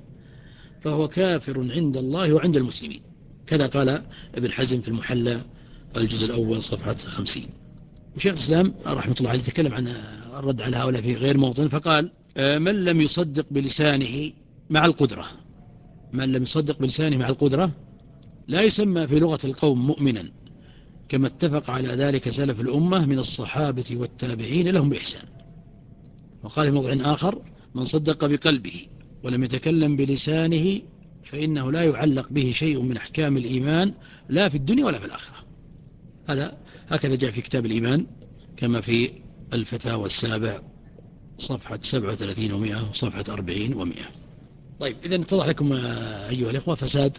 فهو كافر عند الله وعند المسلمين. كذا قال ابن حزم في المحلى الجزء الأول صفحة خمسين. وشيخ الإسلام رحمة الله عليه تكلم عن الرد على هؤلاء في غير موطن، فقال: من لم يصدق بلسانه مع القدرة من لم يصدق بلسانه مع القدرة لا يسمى في لغة القوم مؤمنا، كما اتفق على ذلك سلف الأمة من الصحابة والتابعين لهم بإحسان. وقال في موضع آخر: من صدق بقلبه ولم يتكلم بلسانه فإنه لا يعلق به شيء من أحكام الإيمان لا في الدنيا ولا في الآخرة. هذا هكذا جاء في كتاب الإيمان كما في الفتاوى السابع صفحة سبعة وثلاثين ومئة وصفحة أربعين ومئة. طيب، إذن اتضح لكم أيها الإخوة فساد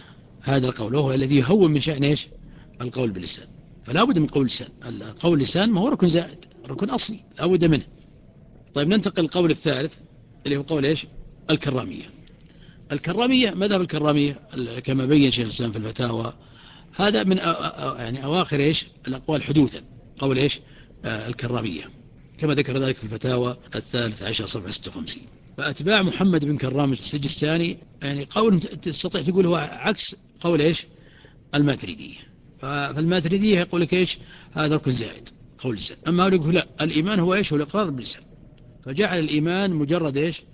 هذا القول، وهو الذي يهون من شأن إيش القول باللسان. فلا بد من قول لسان. القول اللسان ما هو ركن زائد، ركن أصلي لا بد منه. طيب، ننتقل القول الثالث اللي هو قول إيش الكرامية. الكرامية مذهب الكرامية كما بين شيخ الإسلام في الفتاوى، هذا من يعني أواخر إيش الأقوال حدوثا، قول إيش آه الكرامية، كما ذكر ذلك في الفتاوى الثالث عشر صفحة ستة وخمسين. فأتباع محمد بن كرام السجستاني يعني قول تستطيع تقول هو عكس قول إيش الماتريدية. فالماتريدية يقول لك إيش هذا ركن زائد قول لسان، أما هو يقول لا، الإيمان هو إيش هو الإقرار باللسان، فجعل الإيمان مجرد إيش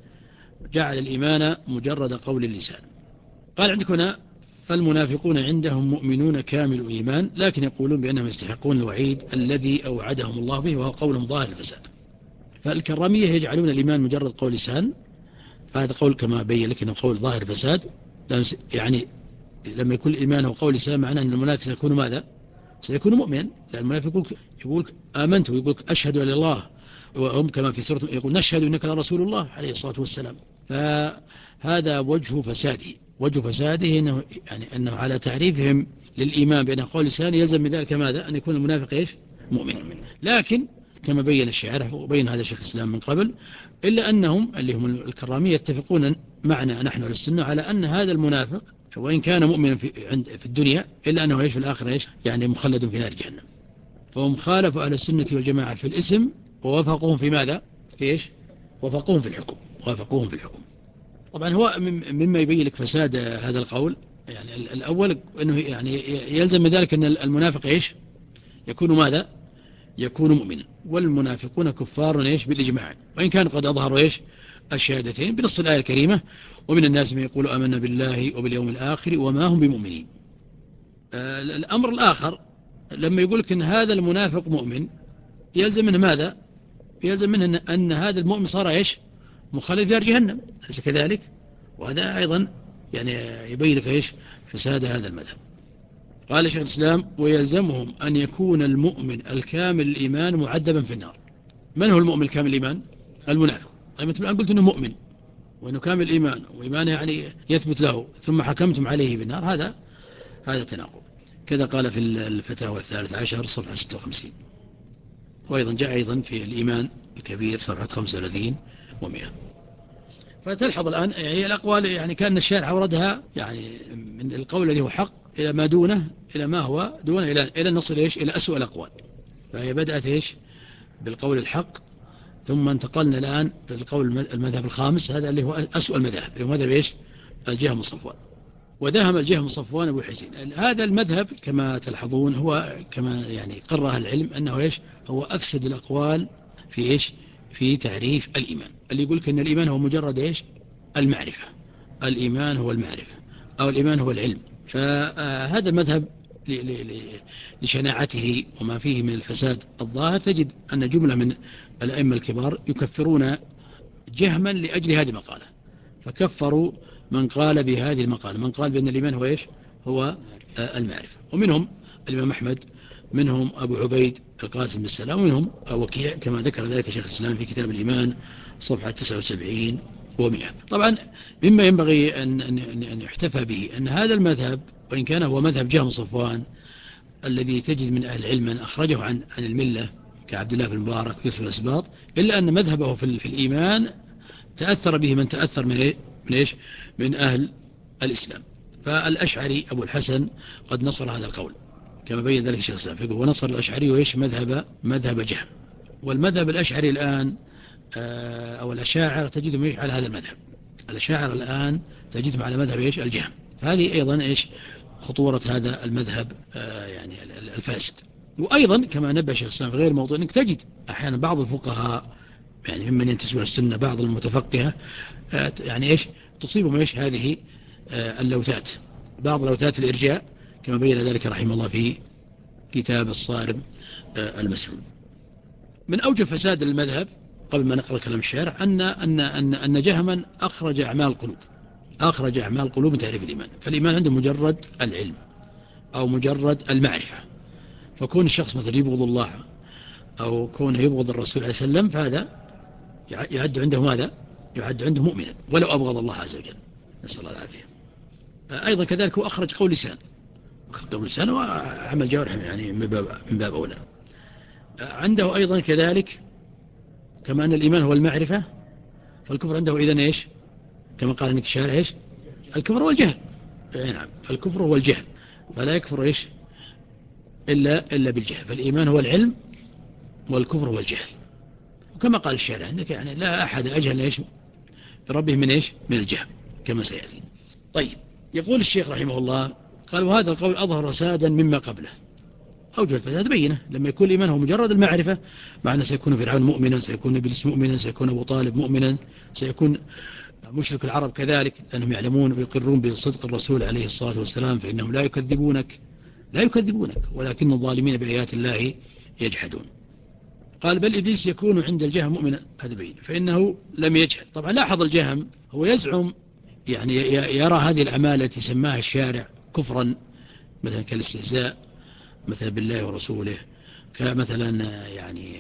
جعل الإيمان مجرد قول اللسان. قال عندك هنا: فالمنافقون عندهم مؤمنون كامل إيمان، لكن يقولون بأنهم يستحقون الوعيد الذي أوعدهم الله به، وهو قولهم ظاهر الفساد. فالكرامية يجعلون الإيمان مجرد قول لسان، فهذا قول كما بين لك أنه قول ظاهر الفساد، يعني لما يكون الإيمان هو قول لسان معناه أن المنافق سيكون ماذا؟ سيكون مؤمنا، لأن المنافق يقول, يقول آمنت، ويقول أشهد أن الله، وهم كما في سورة يقول نشهد أنك رسول الله عليه الصلاة والسلام. فهذا وجه فساده وجه فساده إنه يعني أنه على تعريفهم للإيمان بأنه قول لسان يلزم من ذلك ماذا؟ أن يكون المنافق إيش؟ مؤمن. لكن كما بين الشيعة وبين هذا الشيخ الإسلام من قبل، إلا أنهم اللي هم الكرامية يتفقون معنا نحن على السنة على أن هذا المنافق وإن كان مؤمنا في, عند في الدنيا إلا أنه إيش في الآخرة إيش يعني مخلد في نار جهنم. فهم خالفوا أهل السنة والجماعة في الاسم، ووافقوهم في ماذا؟ في إيش؟ وافقوهم في الحكم وافقوهم في الحكم. طبعا هو مما يبين لك فساد هذا القول، يعني الأول أنه يعني يلزم من ذلك أن المنافق إيش يكون ماذا؟ يكون مؤمنا، والمنافقون كفار إيش بالإجماع، وإن كان قد أظهروا إيش الشهادتين بنص الآية الكريمة: ومن الناس من يقول آمنا بالله وباليوم الآخر وما هم بمؤمنين. آه الأمر الآخر لما يقول لك أن هذا المنافق مؤمن يلزم منه ماذا؟ يلزم منه أن هذا المؤمن صار إيش مخلد في جهنم، أليس كذلك؟ وهذا أيضا يعني يبين لك إيش فساد هذا المذهب. قال شيخ الإسلام: ويلزمهم أن يكون المؤمن الكامل الإيمان معذبا في النار. من هو المؤمن الكامل الإيمان؟ المنافق. طيب أنت الآن قلت أنه مؤمن وأنه كامل الإيمان وإيمانه يعني يثبت له، ثم حكمتم عليه بالنار، هذا هذا تناقض. كذا قال في الفتاوى الثالث عشر صفحة ستة وخمسين، وأيضا جاء أيضا في الإيمان الكبير صفحة خمسة وثلاثين ومئة. فتلحظ الآن يعني الأقوال يعني كان الشارع أوردها يعني من القول الذي هو حق إلى ما دونه، إلى ما هو دونه، إلى إلى نصل إيش إلى أسوأ الأقوال. فهي بدأت إيش بالقول الحق، ثم انتقلنا الآن للقول المذهب الخامس، هذا اللي هو أسوأ المذاهب، اللي هو مذهب إيش الجهم الصفوان. وذهب الجهم الصفوان أبو الحسين. هذا المذهب كما تلحظون هو كما يعني قرر العلم أنه إيش هو أفسد الأقوال في إيش في تعريف الإيمان، اللي يقول لك أن الإيمان هو مجرد إيش المعرفة، الإيمان هو المعرفة أو الإيمان هو العلم. فهذا المذهب لشناعته وما فيه من الفساد الظاهر تجد أن جملة من الأئمة الكبار يكفرون جهما لأجل هذه المقالة، فكفروا من قال بهذه المقالة، من قال بأن الإيمان هو إيش؟ هو المعرفة. ومنهم الإمام أحمد، منهم أبو عبيد القاسم بن سلام، ومنهم وكيع كما ذكر ذلك شيخ الإسلام في كتاب الإيمان صفحة تسعة وسبعين ومئة. طبعا مما ينبغي أن, أن, أن يحتفى به أن هذا المذهب وإن كان هو مذهب جهم صفوان الذي تجد من أهل العلم من أخرجه عن, عن الملة كعبد الله بن مبارك ويوسف الأسباط، إلا أن مذهبه في, في الإيمان تأثر به من تأثر من, إيه؟ من, إيش؟ من أهل الإسلام. فالأشعري أبو الحسن قد نصر هذا القول كما بين ذلك الشيخ الإسلام، فيقول ونصر الأشعري وإيش؟ مذهب مذهب جهم. والمذهب الأشعري الآن أو الأشاعرة تجدهم إيش على هذا المذهب، الأشاعرة الآن تجدهم على مذهب إيش؟ الجهم. فهذه أيضا إيش خطورة هذا المذهب يعني الفاسد. وأيضا كما نبه الشيخ الإسلام في غير موضوع أنك تجد أحيانا بعض الفقهاء يعني ممن ينتسبون السنة بعض المتفقهة يعني إيش تصيبهم إيش هذه اللوثات، بعض لوثات الإرجاء كما بين ذلك رحمه الله في كتاب الصارم المسلول. من أوجه فساد المذهب قبل ما نقرأ كلام الشارع أن أن أن أن جهما أخرج أعمال القلوب، أخرج أعمال القلوب من تعريف الإيمان. فالإيمان عنده مجرد العلم أو مجرد المعرفة، فكون الشخص مثلا يبغض الله أو كونه يبغض الرسول عليه السلام فهذا يعد عنده ماذا؟ يعد عنده مؤمنا ولو أبغض الله عز وجل، نسأل الله العافية. أيضا كذلك هو أخرج قول لسان، أخرج قول لسان وعمل جوارح يعني من باب, من باب أولى. عنده أيضا كذلك كما أن الإيمان هو المعرفة فالكفر عنده إذن إيش؟ كما قال ابن الشارع إيش؟ الكفر هو الجهل. نعم الكفر هو الجهل، فلا يكفر إيش إلا, إلا بالجهل. فالإيمان هو العلم والكفر هو الجهل. وكما قال الشارع عندك يعني لا أحد أجهل إيش ربه من إيش؟ من الجهل كما سيأتي. طيب يقول الشيخ رحمه الله قال وهذا القول أظهر رسادا مما قبله. أوجه الفساد بينه لما يكون الإيمان هو مجرد المعرفة، معنى سيكون فرعون مؤمنا، سيكون إبليس مؤمنا، سيكون أبو طالب مؤمنا، سيكون مشرك العرب كذلك لأنهم يعلمون ويقرون بصدق الرسول عليه الصلاة والسلام، فإنهم لا يكذبونك لا يكذبونك ولكن الظالمين بآيات الله يجحدون. قال بل إبليس يكون عند الجهم مؤمنا، هذا بين فإنه لم يجهل. طبعا لاحظ الجهم هو يزعم يعني يرى هذه الأعمال التي سماها الشارع كفرا مثلا كالاستهزاء مثلا بالله ورسوله، كمثلا يعني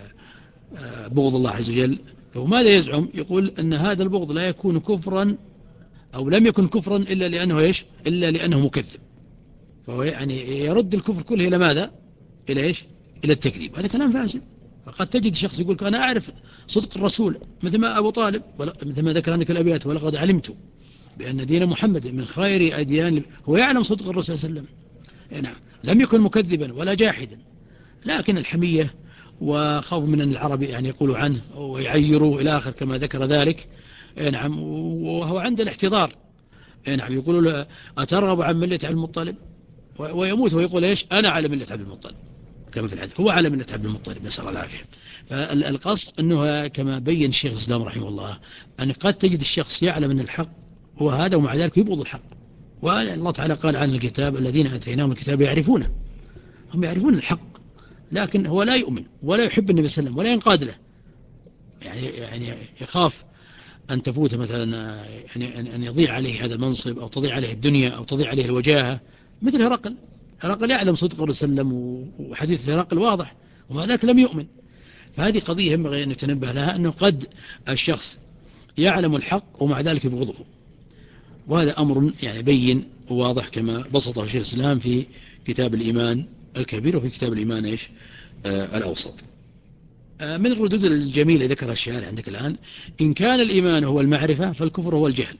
بغض الله عز وجل. فهو ماذا يزعم؟ يقول أن هذا البغض لا يكون كفرا أو لم يكن كفرا إلا لأنه إيش؟ إلا لأنه مكذب. فهو يعني يرد الكفر كله إلى ماذا؟ إلى إيش؟ إلى التكذيب. هذا كلام فاسد. فقد تجد شخص يقول أنا أعرف صدق الرسول مثل ما أبو طالب مثل ما ذكر عندك الأبيات ولقد علمت بأن دين محمد من خير أديان، هو يعلم صدق الرسول صلى الله عليه وسلم. نعم لم يكن مكذبا ولا جاحدا، لكن الحمية وخوف من أن العرب يعني يقولوا عنه ويعيروا إلى آخر كما ذكر ذلك. نعم وهو عند الاحتضار. نعم يقولوا أترغب عن ملة عبد المطلب، ويموت ويقول إيش أنا على ملة عبد المطلب كما في الحديث، هو على ملة عبد المطلب نسأل الله العافية. فالقصد أنه كما بين الشيخ الإسلام رحمه الله أن قد تجد الشخص يعلم أن الحق هو هذا ومع ذلك يبغض الحق. والله تعالى قال عن الكتاب الذين أتيناهم الكتاب يعرفونه، هم يعرفون الحق لكن هو لا يؤمن ولا يحب النبي صلى الله عليه وسلم ولا ينقاد له، يعني يعني يخاف أن تفوت مثلا يعني أن يضيع عليه هذا المنصب أو تضيع عليه الدنيا أو تضيع عليه الوجاهة، مثل هرقل. هرقل يعلم صدق الرسول صلى الله عليه وسلم وحديث هرقل واضح ومع ذلك لم يؤمن. فهذه قضية ينبغي أن نتنبه لها، أنه قد الشخص يعلم الحق ومع ذلك يبغضه، وهذا أمر يعني بين وواضح كما بسطه شيخ الإسلام في كتاب الإيمان الكبير وفي كتاب الإيمان إيش آه الأوسط. آه من الردود الجميلة ذكر الشارع عندك الآن إن كان الإيمان هو المعرفة فالكفر هو الجهل،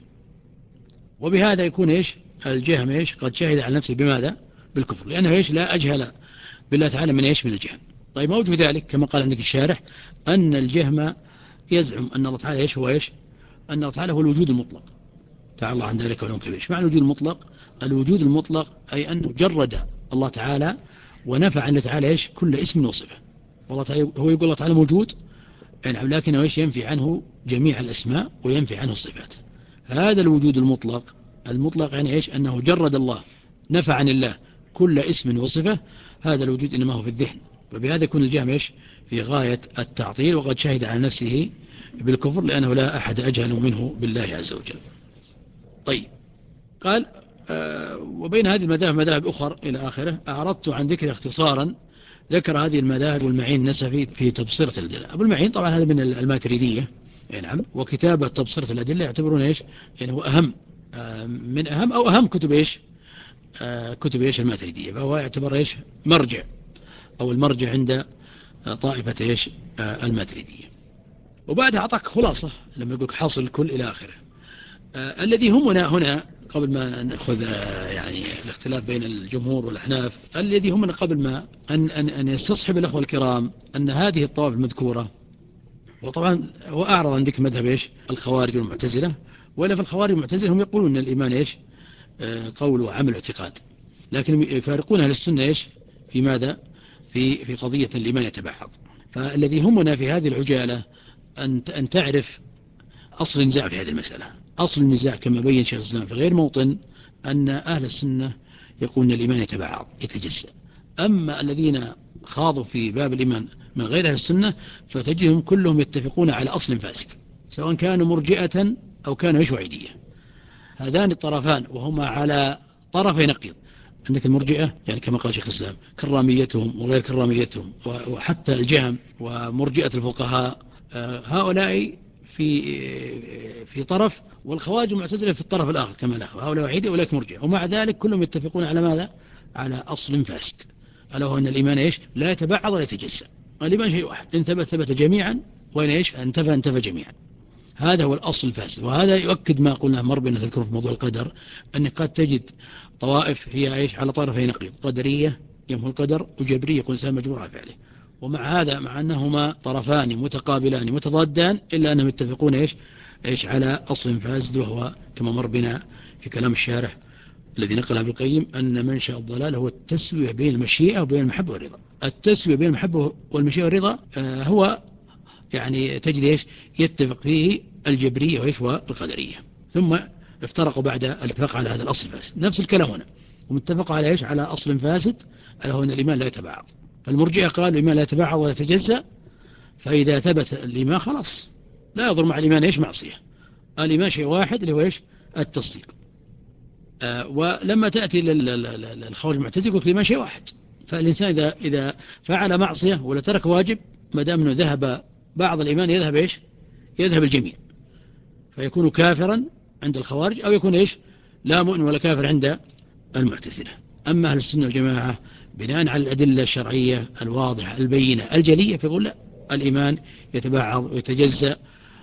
وبهذا يكون إيش الجهم إيش قد شهد على نفسه بماذا؟ بالكفر، لأنه إيش لا أجهل بالله تعالى من إيش من الجهم. طيب موجه ذلك كما قال عندك الشارح أن الجهم يزعم أن الله تعالى إيش هو إيش أن الله تعالى هو الوجود المطلق، تعالى الله عن ذلك ولهم كبير. معنى الوجود المطلق؟ الوجود المطلق أي أنه جرد الله تعالى ونفع عن تعالى إيش كل اسم وصفه. والله تعالى هو يقول الله تعالى موجود نعم، لكنه إيش ينفي عنه جميع الأسماء وينفي عنه الصفات. هذا الوجود المطلق، المطلق يعني إيش؟ أنه جرد الله، نفى عن الله كل اسم وصفة، هذا الوجود إنما هو في الذهن. وبهذا يكون الجهم إيش؟ في غاية التعطيل، وقد شهد على نفسه بالكفر لأنه لا أحد أجهل منه بالله عز وجل. طيب، قال آه وبين هذه المذاهب مذاهب أخرى إلى آخره. أعرضت عن ذكر اختصارا ذكر هذه المذاهب والمعين النسفي في تبصرة الأدلة. أبو المعين طبعا هذا من الماتريدية، نعم، وكتابة تبصرة الأدلة يعتبرون إيش؟ يعني هو أهم آه من أهم أو أهم كتب إيش؟ آه كتب إيش الماتريدية، فهو يعتبر إيش؟ مرجع أو المرجع عند آه طائفة إيش؟ آه الماتريدية. وبعدها أعطاك خلاصة لما يقول حاصل الكل إلى آخره. آه الذي همنا هنا قبل ما نأخذ آه يعني الاختلاف بين الجمهور والأحناف، الذي همنا قبل ما أن, أن, أن يستصحب الأخوة الكرام أن هذه الطوائف المذكورة، وطبعا هو أعرض عن ذكر مذهب إيش؟ الخوارج والمعتزلة، ولا في الخوارج والمعتزلة هم يقولون أن الإيمان إيش؟ آه قول وعمل واعتقاد، لكن يفارقون أهل السنة إيش؟ في ماذا؟ في في قضية الإيمان يتبعض. فالذي همنا في هذه العجالة أن أن تعرف أصل النزاع في هذه المسألة. أصل النزاع كما بين شيخ الإسلام في غير موطن أن أهل السنة يقولون الإيمان يتبعض يتجزأ، أما الذين خاضوا في باب الإيمان من غير أهل السنة فتجدهم كلهم يتفقون على أصل فاسد، سواء كانوا مرجئة أو كانوا إيش؟ وعيدية. هذان الطرفان وهما على طرفي نقيض. عندك المرجئة يعني كما قال شيخ الإسلام كراميتهم وغير كراميتهم، وحتى الجهم ومرجئة الفقهاء، هؤلاء في في طرف، والخوارج المعتزلة في الطرف الآخر كما الأخوة، هؤلاء وعيدة أولئك مرجئة، ومع ذلك كلهم يتفقون على ماذا؟ على أصل فاسد، ألا هو أن الإيمان إيش؟ لا يتبعض ولا يتجزأ. الإيمان شيء واحد، إن ثبت ثبت جميعا، وإن إيش؟ انتفى انتفى جميعا. هذا هو الأصل الفاسد. وهذا يؤكد ما قلنا مر بنا تذكر في موضوع القدر، أنك قد تجد طوائف هي إيش؟ على طرفي نقيض، قدرية يمحو القدر، وجبرية يكون الإنسان مجبور على فعله، ومع هذا مع أنهما طرفان متقابلان متضادان إلا أنهم يتفقون إيش؟ إيش؟ على أصل فاسد، وهو كما مر بنا في كلام الشارح الذي نقله ابن القيم أن منشأ الضلال هو التسوية بين المشيئة وبين المحبة والرضا. التسوية بين المحبة والمشيئة والرضا آه هو يعني تجد إيش؟ يتفق فيه الجبرية وإيش؟ والقدرية، ثم افترقوا بعد الاتفاق على هذا الأصل الفاسد. نفس الكلام هنا، ومتفقوا على إيش؟ على أصل فاسد، ألا هو أن الإيمان لا يتبعض. فالمرجئة قالوا الإيمان لا يتبعض ولا يتجزأ، فإذا ثبت الإيمان خلاص لا يضر مع الإيمان إيش؟ معصية. الإيمان شيء واحد اللي هو إيش؟ التصديق. آه ولما تأتي للخوارج المعتزلة يقول الإيمان شيء واحد، فالإنسان إذا إذا فعل معصية ولا ترك واجب، ما دام أنه ذهب بعض الإيمان يذهب إيش؟ يذهب الجميع، فيكون كافرا عند الخوارج، أو يكون إيش؟ لا مؤمن ولا كافر عند المعتزلة. أما أهل السنة والجماعة بناء على الأدلة الشرعية الواضحة البينة الجلية فيقول لا، الإيمان يتبعض ويتجزأ،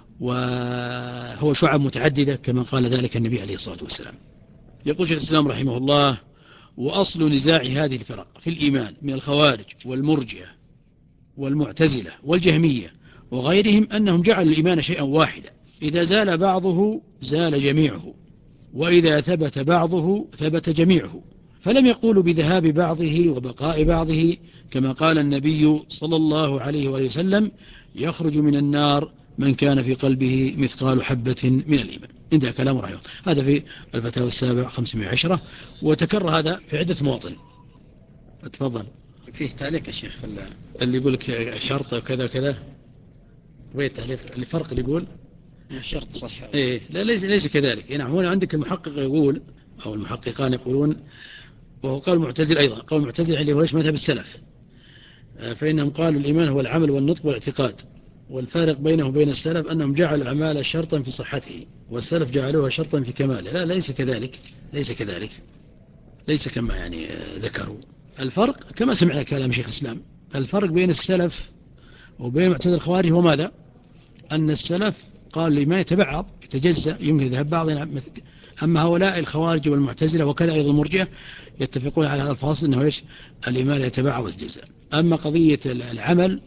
وهو شعب متعددة كما قال ذلك النبي عليه الصلاة والسلام. يقول شيخ الإسلام رحمه الله: وأصل نزاع هذه الفرق في الإيمان من الخوارج والمرجئة والمعتزلة والجهمية وغيرهم أنهم جعلوا الإيمان شيئا واحدا، إذا زال بعضه زال جميعه، وإذا ثبت بعضه ثبت جميعه، فلم يقولوا بذهاب بعضه وبقاء بعضه، كما قال النبي صلى الله عليه وآله وسلم: يخرج من النار من كان في قلبه مثقال حبة من الإيمان. انتهى كلام رحمه. هذا في الفتاوى السابع خمسمائة وعشرة، وتكرر هذا في عدة مواطن. اتفضل. فيه تعليق يا شيخ اللي يقول لك شرط وكذا وكذا، وين تعليق الفرق اللي يقول شرط صح؟ إيه لا، ليس ليس كذلك. نعم، هنا عندك المحقق يقول أو المحققان يقولون، وهو قال المعتزل أيضا، قال المعتزل اللي هو إيش؟ مذهب السلف، فإنهم قالوا الإيمان هو العمل والنطق والاعتقاد، والفارق بينه وبين السلف أنهم جعلوا الأعمال شرطا في صحته، والسلف جعلوها شرطا في كماله. لا، ليس كذلك، ليس كذلك، ليس كما يعني ذكروا. الفرق كما سمعنا كلام شيخ الإسلام، الفرق بين السلف وبين المعتزلة الخوارج هو ماذا؟ أن السلف قال الإيمان يتبعض يتجزأ يمكن يذهب بعض، أما هؤلاء الخوارج والمعتزلة وكذا أيضا المرجئة يتفقون على هذا الفاصل أنه إيش؟ الإيمان يتبعض ويتجزأ. أما قضية العمل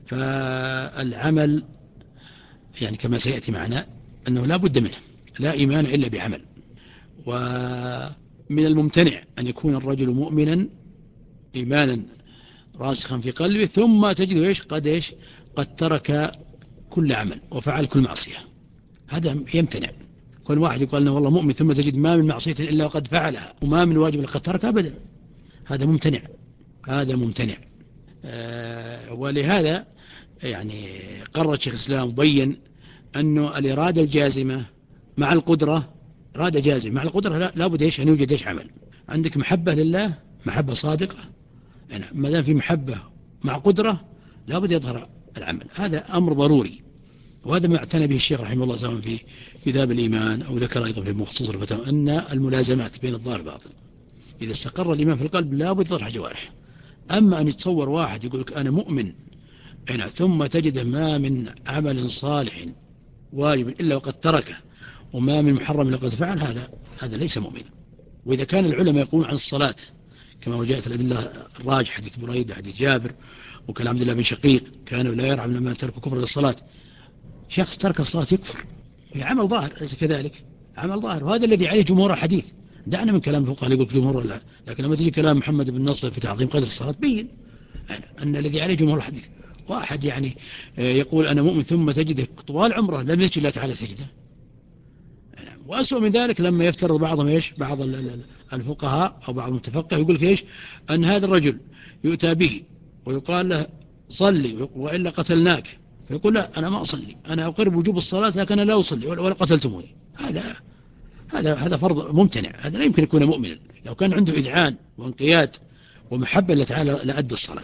فالعمل يعني كما سيأتي معنا أنه لا بد منه، لا إيمان إلا بعمل. ومن الممتنع أن يكون الرجل مؤمنا إيمانا راسخا في قلبه ثم تجده إيش؟ قد إيش؟ قد ترك كل عمل وفعل كل معصية، هذا يمتنع. كل واحد يقول أنه والله مؤمن ثم تجد ما من معصية إلا وقد فعلها وما من واجب لقد ترك أبدا، هذا ممتنع، هذا ممتنع. آه ولهذا يعني قرر شيخ الإسلام وبين أنه الإرادة الجازمة مع القدرة، إرادة جازمة مع القدرة لا, لا بد إيش أن يوجد إيش عمل. عندك محبة لله، محبة صادقة، يعني ما دام في محبة مع قدرة لا بد يظهر العمل، هذا أمر ضروري. وهذا ما اعتنى به الشيخ رحمه الله سواء في كتاب الإيمان أو ذكر أيضا في مختصر الفتاوى أن الملازمات بين الظاهر والباطن إذا استقر الإيمان في القلب لا بد يظهر جوارح. أما أن يتصور واحد يقول لك أنا مؤمن يعني ثم تجد ما من عمل صالح واجب إلا وقد تركه وما من محرم إلا وقد فعل، هذا هذا ليس مؤمن. وإذا كان العلماء يقولون عن الصلاة كما وجاءت الأدلة الراجح حديث بريدة حديث جابر وكلام عبد الله بن شقيق كانوا لا يرى من ما ترك كفر للصلاة، شخص ترك الصلاة يكفر، هي عمل ظاهر ليس كذلك، عمل ظاهر، وهذا الذي عليه جمهور الحديث. دعنا من كلام الفقهاء يقول جمهور لا، لكن لما تيجي كلام محمد بن نصر في تعظيم قدر الصلاة بين أن الذي عليه جمهور الحديث. واحد يعني يقول أنا مؤمن ثم تجده طوال عمره لم يسجد الله تعالى سجده. وأسوأ من ذلك لما يفترض بعضهم إيش بعض الفقهاء أو بعض المتفقه يقول لك إيش أن هذا الرجل يؤتى به ويقال له صلي وإلا قتلناك، فيقول لا أنا ما أصلي، أنا أقر بوجوب الصلاة لكن أنا لا أصلي ولا قتلتموني. هذا هذا هذا فرض ممتنع، هذا لا يمكن يكون مؤمنا. لو كان عنده إذعان وانقياد ومحبة لله تعالى لأدى الصلاة.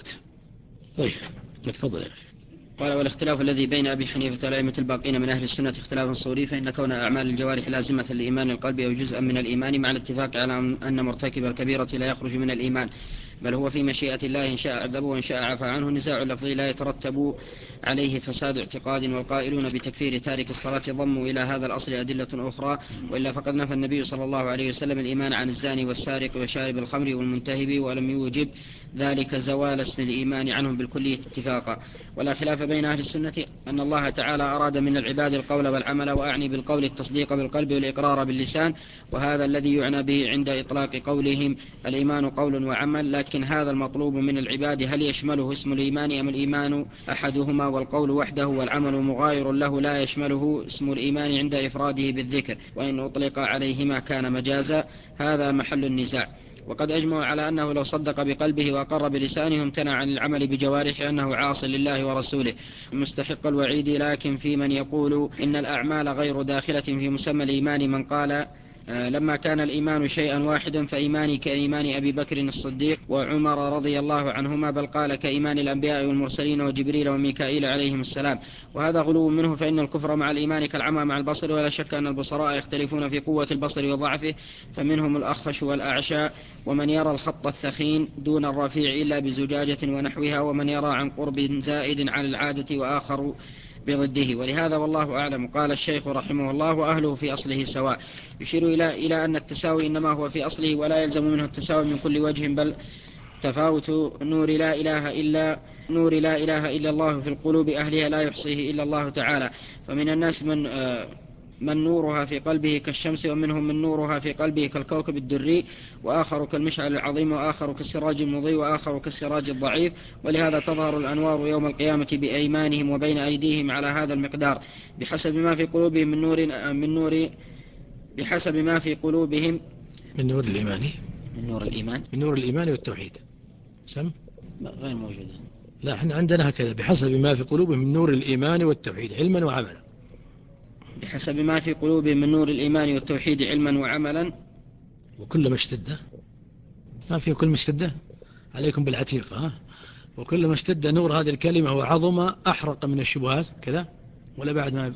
طيب تفضل يا أخي. قال والاختلاف الذي بين أبي حنيفة والأئمة الباقين من أهل السنة اختلاف صوري، فإن كون أعمال الجوارح لازمة لإيمان القلب أو جزءا من الإيمان مع الاتفاق على أن مرتكب الكبيرة لا يخرج من الإيمان بل هو في مشيئة الله إن شاء عذبه وإن شاء عفى عنه. النزاع اللفظي لا يترتب عليه فساد اعتقاد، والقائلون بتكفير تارك الصلاة ضموا إلى هذا الأصل أدلة أخرى، وإلا فقد نفى النبي صلى الله عليه وسلم الإيمان عن الزاني والسارق وشارب الخمر والمنتهب ولم يوجب ذلك زوال اسم الإيمان عنهم بالكلية اتفاقا. ولا خلاف بين أهل السنة أن الله تعالى أراد من العباد القول والعمل، وأعني بالقول التصديق بالقلب والإقرار باللسان، وهذا الذي يعنى به عند إطلاق قولهم الإيمان قول وعمل. لكن هذا المطلوب من العباد هل يشمله اسم الإيمان أم الإيمان أحدهما والقول وحده والعمل مغاير له لا يشمله اسم الإيمان عند إفراده بالذكر، وإن أطلق عليهما كان مجازا، هذا محل النزاع. وقد أجمعوا على أنه لو صدق بقلبه وأقر بلسانه امتنع عن العمل بجوارحه أنه عاص لله ورسوله مستحق الوعيد. لكن في من يقول إن الأعمال غير داخلة في مسمى الإيمان من قال لما كان الإيمان شيئا واحدا فإيماني كإيمان أبي بكر الصديق وعمر رضي الله عنهما، بل قال كإيمان الأنبياء والمرسلين وجبريل وميكائيل عليهم السلام، وهذا غلو منه. فإن الكفر مع الإيمان كالعمى مع البصر، ولا شك أن البصراء يختلفون في قوة البصر وضعفه، فمنهم الأخفش والأعشى، ومن يرى الخط الثخين دون الرفيع إلا بزجاجة ونحوها، ومن يرى عن قرب زائد عن العادة وآخر بضده. ولهذا والله أعلم قال الشيخ رحمه الله وأهله في أصله سواء، يشير إلى إلى أن التساوي إنما هو في أصله ولا يلزم منه التساوي من كل وجه، بل تفاوت نور لا إله إلا نور لا إله إلا الله في القلوب أهلها لا يحصيه إلا الله تعالى. فمن الناس من من نورها في قلبه كالشمس، ومنهم من نورها في قلبه كالكوكب الدري، وآخر كالمشعل العظيم، وآخر كالسراج المضيء، وآخر كالسراج الضعيف. ولهذا تظهر الأنوار يوم القيامة بأيمانهم وبين أيديهم على هذا المقدار بحسب ما في قلوبهم من نور من نور بحسب ما في قلوبهم من نور الإيمان من نور الإيمان من نور الإيمان والتوحيد. سم غير موجودة. لا احنا عندنا هكذا بحسب ما في قلوبهم من نور الإيمان والتوحيد علما وعملا. بحسب ما في قلوبهم من نور الإيمان والتوحيد علما وعملا. وكل ما اشتد ما في كل ما اشتد عليكم بالعتيق ها وكل ما اشتد نور هذه الكلمة وعظم أحرق من الشبهات كذا. ولا بعد ما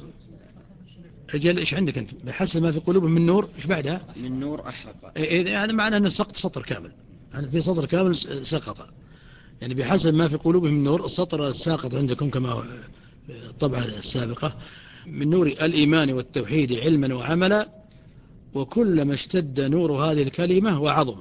رجال إيش عندك أنت بحسب ما في قلوبهم من نور إيش بعدها من نور أحرق. إيه هذا معناه أنه سقط سطر كامل، يعني في سطر كامل سقط، يعني بحسب ما في قلوبهم من نور. السطر الساقط عندكم كما الطبعة السابقة من نور الإيمان والتوحيد علما وعملا، وكلما اشتد نور هذه الكلمة وعظم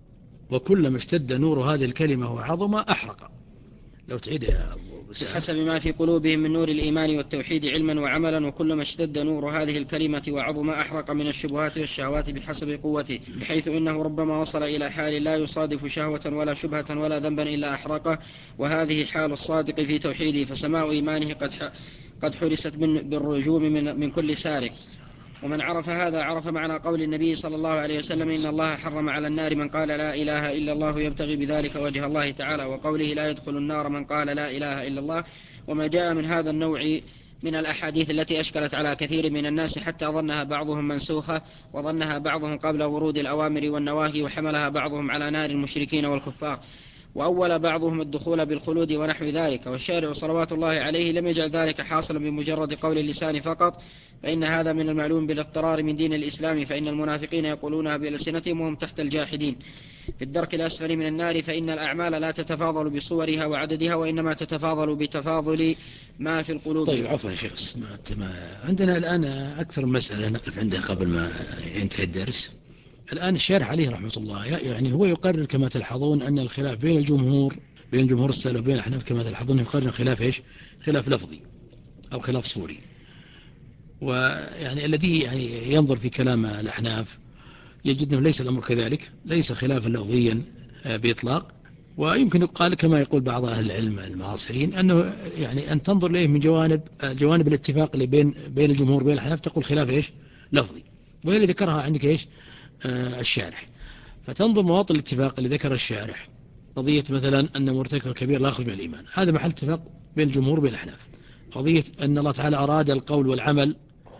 وكلما اشتد نور هذه الكلمة وعظم أحرق. لو تعيد يا أبو بسام. بحسب ما في قلوبهم من نور الإيمان والتوحيد علما وعملا، وكلما اشتد نور هذه الكلمة وعظم أحرق من الشبهات والشهوات بحسب قوته، بحيث إنه ربما وصل إلى حال لا يصادف شهوة ولا شبهة ولا ذنبا إلا أحرقه. وهذه حال الصادق في توحيده، فسماء إيمانه قد قد حرست بالرجوم من, من كل سارق ومن عرف هذا عرف معنى قول النبي صلى الله عليه وسلم إن الله حرم على النار من قال لا إله إلا الله يبتغي بذلك وجه الله تعالى، وقوله لا يدخل النار من قال لا إله إلا الله، وما جاء من هذا النوع من الأحاديث التي أشكلت على كثير من الناس حتى ظنها بعضهم منسوخة، وظنها بعضهم قبل ورود الأوامر والنواهي، وحملها بعضهم على نار المشركين والكفار، وأول بعضهم الدخول بالخلود ونحو ذلك. والشارع صلوات الله عليه لم يجعل ذلك حاصلا بمجرد قول اللسان فقط، فإن هذا من المعلوم بالاضطرار من دين الإسلام، فإن المنافقين يقولونها بألسنتهم وهم تحت الجاحدين في الدرك الأسفل من النار، فإن الأعمال لا تتفاضل بصورها وعددها، وإنما تتفاضل بتفاضل ما في القلوب. طيب عفوا يا شيخ، عندنا الآن أكثر مسألة نقف عندها قبل ما ينتهي الدرس. الآن الشارح عليه رحمة الله يعني هو يقرر كما تلحظون أن الخلاف بين الجمهور بين جمهور السلف وبين الأحناف كما تلحظون يقرر خلاف إيش؟ خلاف لفظي أو خلاف صوري. ويعني الذي يعني ينظر في كلام الأحناف يجد أنه ليس الأمر كذلك، ليس خلافا لفظيا بإطلاق. ويمكن يقال كما يقول بعض أهل العلم المعاصرين أنه يعني أن تنظر إليه من جوانب جوانب الاتفاق اللي بين بين الجمهور وبين الأحناف تقول خلاف إيش؟ لفظي، وهي اللي ذكرها عندك إيش؟ آه الشارح. فتنظر مواطن الاتفاق اللي ذكر الشارح، قضية مثلا أن مرتكب الكبير لا يخرج من الإيمان، هذا محل اتفاق بين الجمهور وبين الأحناف. قضية أن الله تعالى أراد القول والعمل،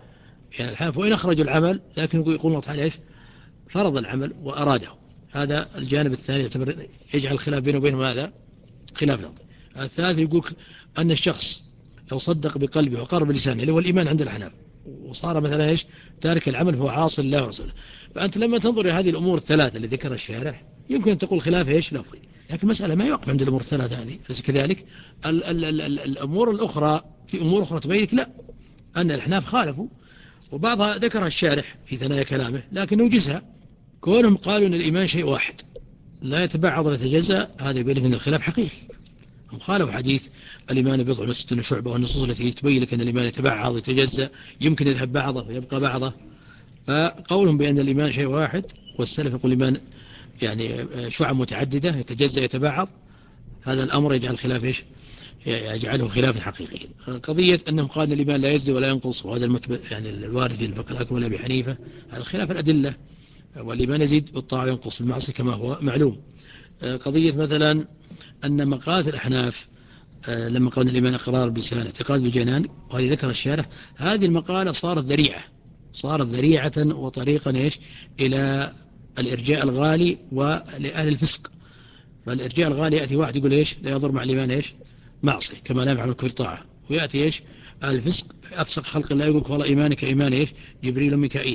يعني الحنف وإن أخرجوا العمل لكن يقول الله تعالى إيش؟ فرض العمل وأراده. هذا الجانب الثاني يعتبر يجعل الخلاف بينه وبينه هذا خلاف لفظي. الثالث يقول أن الشخص لو صدق بقلبه وقر بلسانه اللي هو الإيمان عند الأحناف وصار مثلا إيش؟ تارك العمل فهو عاصي الله ورسوله. فأنت لما تنظر إلى هذه الأمور الثلاثة اللي ذكرها الشارح يمكن أن تقول خلاف إيش؟ لفظي. لكن المسألة ما يوقف عند الأمور الثلاثة هذه، أليس كذلك؟ ال ال ال ال الأمور الأخرى في أمور أخرى تبينك لا أن الأحناف خالفوا، وبعضها ذكرها الشارح في ثنايا كلامه لكن نوجزها. كونهم قالوا أن الإيمان شيء واحد لا يتبعض ولا يتجزأ، هذا يبين أن الخلاف حقيقي. هم خالفوا حديث الإيمان بضع وستون شعبة والنصوص التي تبين لك أن الإيمان يتبعض ويتجزأ، يمكن يذهب بعضه ويبقى بعضه. فقولهم بأن الإيمان شيء واحد والسلف يقول الإيمان يعني شعب متعددة يتجزأ يتبعض، هذا الأمر يجعل الخلاف إيش؟ يجعله خلافا حقيقيا. قضية أنهم قالوا الإيمان لا يزيد ولا ينقص، وهذا المثبت يعني الوارد في الفقه الأكبر لأبي حنيفة، هذا خلاف الأدلة. والإيمان يزيد بالطاعة وينقص بالمعصية كما هو معلوم. قضية مثلا أن مقالة الأحناف لما قال الإيمان إقرار باللسان اعتقاد بالجنان، وهذه ذكر الشارح، هذه المقالة صارت ذريعة صارت ذريعة وطريقا إيش؟ إلى الإرجاء الغالي ولأهل الفسق. فالإرجاء الغالي يأتي واحد يقول إيش؟ لا يضر مع الإيمان إيش؟ معصية كما لا يفعل كل طاعة، ويأتي إيش؟ أهل الفسق أفسق خلق الله يقول والله إيمانك إيمان إيش؟ جبريل وميكائيل.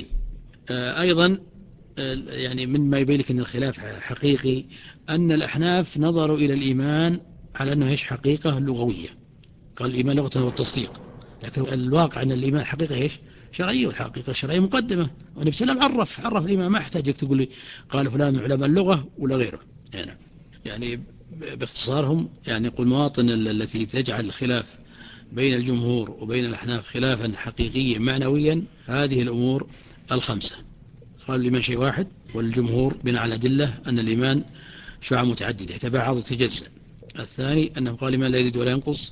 آه أيضا آه يعني مما يبين لك أن الخلاف حقيقي أن الأحناف نظروا إلى الإيمان على أنه إيش؟ حقيقة لغوية، قال الإيمان لغة والتصديق، لكن الواقع أن الإيمان حقيقة إيش؟ شرعية، والحقيقة الشرعية مقدمة. والنبي صلى الله عليه وسلم عرف عرف الإيمان، ما احتاج تقول لي قال فلان من علماء اللغة ولا غيره. يعني, يعني باختصارهم يعني يقول مواطن التي تجعل الخلاف بين الجمهور وبين الأحناف خلافا حقيقيا معنويا هذه الأمور الخمسة. قالوا الإيمان شيء واحد، والجمهور بناء على أدلة أن الإيمان شعب متعددة يتبعض ويتجزأ. الثاني أنه قال الإيمان لا يزيد ولا ينقص،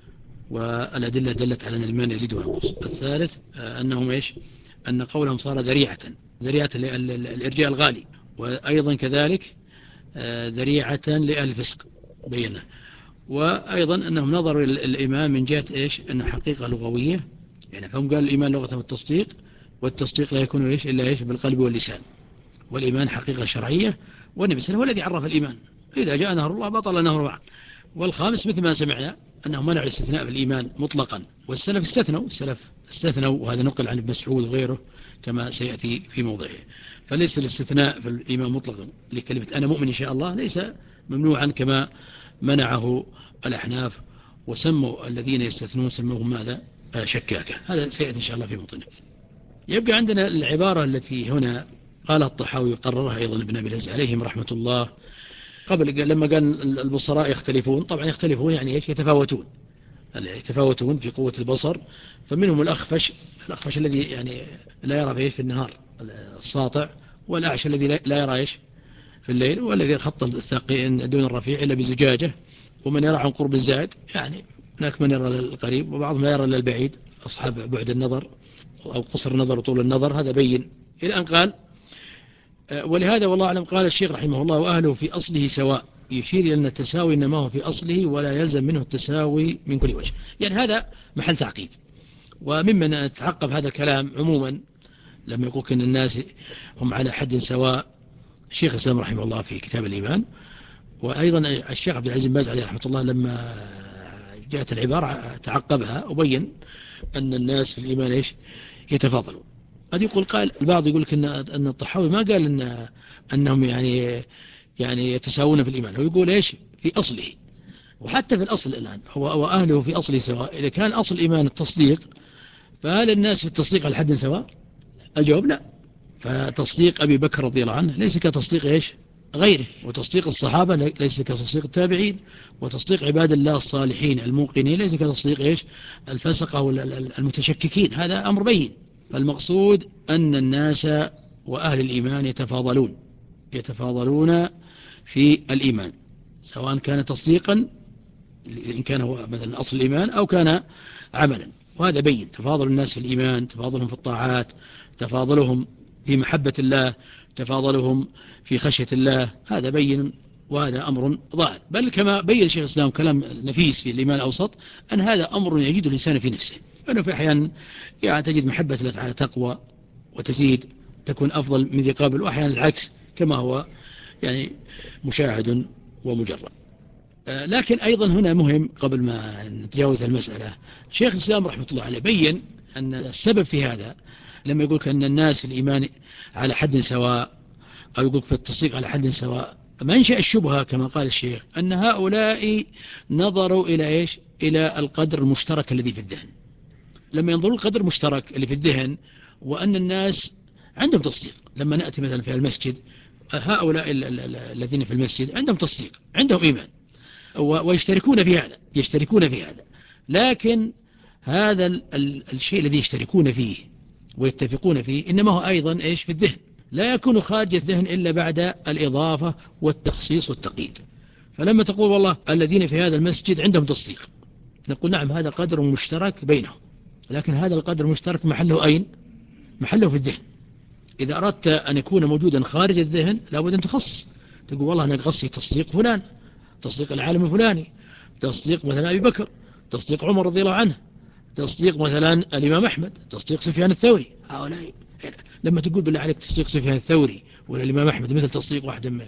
والأدلة دلت على أن الإيمان يزيد وينقص. الثالث أنهم إيش؟ أن قولهم صار ذريعة ذريعة للإرجاء الغالي، وأيضا كذلك ذريعة لأهل الفسق بينه. وأيضا أنهم نظروا الإيمان من جهة إيش؟ أنه حقيقة لغوية، يعني فهم قالوا الإيمان لغة والتصديق، والتصديق لا يكون إيش؟ إلا إيش؟ بالقلب واللسان، والإيمان حقيقة شرعية، والنبي صلى الله عليه وسلم هو الذي عرف الإيمان، إذا جاء نهر الله بطل نهر بعد. والخامس مثل ما سمعنا أنه منع الاستثناء في الإيمان مطلقا، والسلف استثنوا السلف استثنوا وهذا نقل عن ابن مسعود وغيره كما سيأتي في موضعه. فليس الاستثناء في الإيمان مطلقا لكلمة أنا مؤمن إن شاء الله ليس ممنوعا كما منعه الأحناف، وسموا الذين يستثنون سموهم ماذا؟ شكاكة. هذا سيأتي إن شاء الله في موطنه. يبقى عندنا العبارة التي هنا قالها الطحاوي وقررها أيضا ابن أبي العز عليهم رحمة الله قبل لما قال البصراء يختلفون، طبعا يختلفون يعني إيش؟ يتفاوتون يتفاوتون في قوة البصر. فمنهم الأخفش الأخفش الذي يعني لا يرى فيه في النهار الساطع، والأعشى الذي لا يرى إيش؟ في الليل، والذي خط الثاقين دون الرفيع إلا بزجاجة، ومن يرى عن قرب الزائد، يعني هناك من يرى للقريب وبعضهم لا يرى للبعيد أصحاب بعد النظر. أو قصر النظر وطول النظر، هذا بين إلى أن قال ولهذا والله أعلم قال الشيخ رحمه الله وأهله في أصله سواء، يشير إلى أن التساوي إنما هو في أصله ولا يلزم منه التساوي من كل وجه. يعني هذا محل تعقيب. وممن تعقب هذا الكلام عموما لما يقول أن الناس هم على حد سواء الشيخ الإسلام رحمه الله في كتاب الإيمان، وأيضا الشيخ عبد العزيز بن باز عليه رحمة الله لما جاءت العبارة تعقبها وبين أن الناس في الإيمان إيش يتفاضلون. قد يقول قال البعض يقول لك أن أن الطحاوي ما قال أن أنهم يعني يعني يتساوون في الإيمان، هو يقول إيش في أصله، وحتى في الأصل الآن هو وأهله في أصله سواء. إذا كان أصل الإيمان التصديق، فهل الناس في التصديق على حد سواء؟ الجواب لا. فتصديق أبي بكر رضي الله عنه ليس كتصديق إيش غيره، وتصديق الصحابة ليس كتصديق التابعين، وتصديق عباد الله الصالحين الموقنين ليس كتصديق إيش الفسقة والمتشككين. هذا أمر بين. فالمقصود أن الناس وأهل الإيمان يتفاضلون يتفاضلون في الإيمان، سواء كان تصديقا إن كان هو مثلا أصل الإيمان أو كان عملا. وهذا بين تفاضل الناس في الإيمان، تفاضلهم في الطاعات، تفاضلهم في محبة الله، تفاضلهم في خشية الله، هذا بين وهذا أمر ظاهر. بل كما بين شيخ الإسلام كلام نفيس في الإيمان الأوسط أن هذا أمر يجد الإنسان في نفسه، أنه في أحيان يعني تجد محبة الله تعالى تقوى وتزيد تكون أفضل من ذي قابل، وأحيانا العكس كما هو يعني مشاهد ومجرد. لكن أيضا هنا مهم قبل ما نتجاوز المسألة، شيخ الإسلام رحمة الله عليه بين أن السبب في هذا لما يقول أن الناس في الإيمان على حد سواء أو يقول في التصديق على حد سواء، منشأ الشبهة كما قال الشيخ أن هؤلاء نظروا إلى إيش إلى القدر المشترك الذي في الذهن. لما ينظروا القدر المشترك اللي في الذهن وأن الناس عندهم تصديق، لما نأتي مثلا في المسجد هؤلاء الذين في المسجد عندهم تصديق، عندهم إيمان ويشتركون في هذا يشتركون في هذا لكن هذا الشيء الذي يشتركون فيه ويتفقون فيه إنما هو أيضا إيش في الذهن، لا يكون خارج الذهن إلا بعد الإضافة والتخصيص والتقييد. فلما تقول والله الذين في هذا المسجد عندهم تصديق، نقول نعم هذا قدر مشترك بينهم، لكن هذا القدر المشترك محله أين؟ محله في الذهن. إذا أردت أن يكون موجودا خارج الذهن لابد أن تخصص، تقول والله أنا قصي تصديق فلان، تصديق العالم الفلاني، تصديق مثلا أبي بكر، تصديق عمر رضي الله عنه، تصديق مثلا الإمام أحمد، تصديق سفيان الثوري. هؤلاء لما تقول بالله عليك تصديق سفيان الثوري ولا الإمام أحمد مثل تصديق واحد من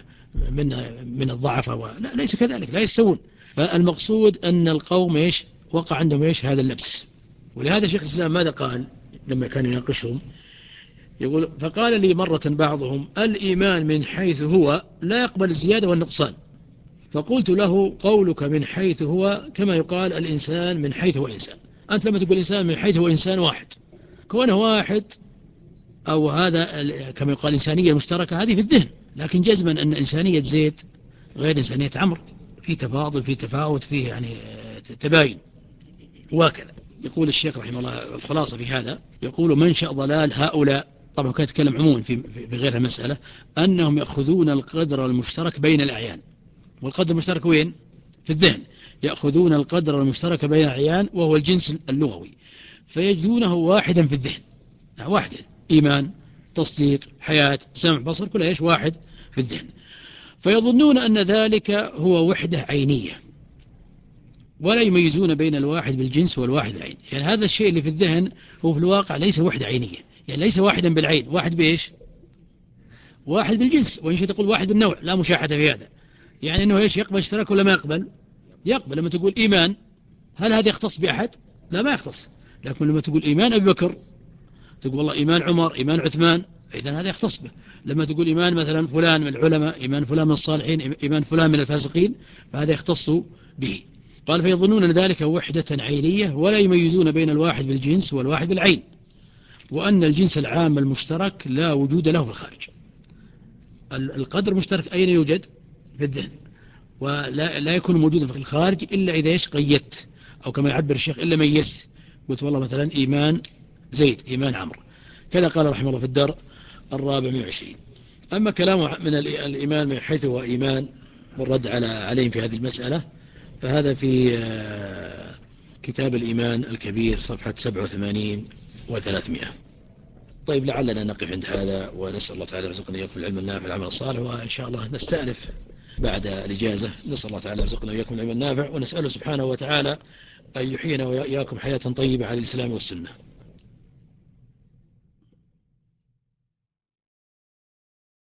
من الضعفاء، لا ليس كذلك، لا يستوون. فالمقصود أن القوم إيش وقع عندهم إيش هذا اللبس. ولهذا شيخ الإسلام ماذا قال لما كان يناقشهم؟ يقول فقال لي مرة بعضهم الإيمان من حيث هو لا يقبل الزيادة والنقصان، فقلت له قولك من حيث هو كما يقال الإنسان من حيث هو إنسان. أنت لما تقول إنسان من حيث هو إنسان واحد، كونه واحد أو هذا كما يقال إنسانية مشتركة هذه في الذهن، لكن جزما أن إنسانية زيد غير إنسانية عمرو، في تفاضل في تفاوت فيه يعني تباين وكذا. يقول الشيخ رحمه الله الخلاصة في هذا، يقول منشأ ضلال هؤلاء، طبعا كان يتكلم عموما في غير المسألة، أنهم يأخذون القدر المشترك بين الأعيان، والقدر المشترك وين؟ في الذهن. يأخذون القدر المشترك بين الأعيان وهو الجنس اللغوي فيجدونه واحدا في الذهن، يعني واحد، إيمان، تصديق، حياة، سمع، بصر، كلها إيش واحد في الذهن، فيظنون أن ذلك هو وحدة عينية ولا يميزون بين الواحد بالجنس والواحد بالعين. يعني هذا الشيء اللي في الذهن هو في الواقع ليس وحدة عينية، يعني ليس واحدا بالعين، واحد بإيش؟ واحد بالجنس، وإن شئت تقول واحد بالنوع، لا مشاحة في هذا. يعني أنه إيش يقبل اشتراك ولا ما يقبل؟ يقبل. لما تقول إيمان هل هذا يختص بأحد؟ لا ما يختص. لكن لما تقول إيمان أبي بكر تقول والله إيمان عمر، إيمان عثمان، إذن هذا يختص به. لما تقول إيمان مثلا فلان من العلماء، إيمان فلان من الصالحين، إيمان فلان من الفاسقين، فهذا يختص به. قال فيظنون أن ذلك وحدة عينية ولا يميزون بين الواحد بالجنس والواحد بالعين، وأن الجنس العام المشترك لا وجود له في الخارج. القدر المشترك أين يوجد؟ في الذهن، ولا لا يكون موجودا في الخارج إلا إذا إيش قيدت، أو كما يعبر الشيخ إلا ميزت، قلت والله مثلا إيمان زيد، إيمان عمرو، كذا قال رحمه الله في الدار الرابع مئة وعشرين. أما كلامه من الإيمان من حيث هو إيمان والرد على عليهم في هذه المسألة، فهذا في كتاب الإيمان الكبير صفحة سبعة وثمانين وثلاثمائة. طيب لعلنا نقف عند هذا، ونسأل الله تعالى يرزقنا إياكم العلم النافع والعمل الصالح، وإن شاء الله نستأنف بعد الإجازة. نسأل الله تعالى يرزقنا إياكم العلم النافع، ونسأله سبحانه وتعالى أن يحيينا وإياكم حياة طيبة على الإسلام والسنة.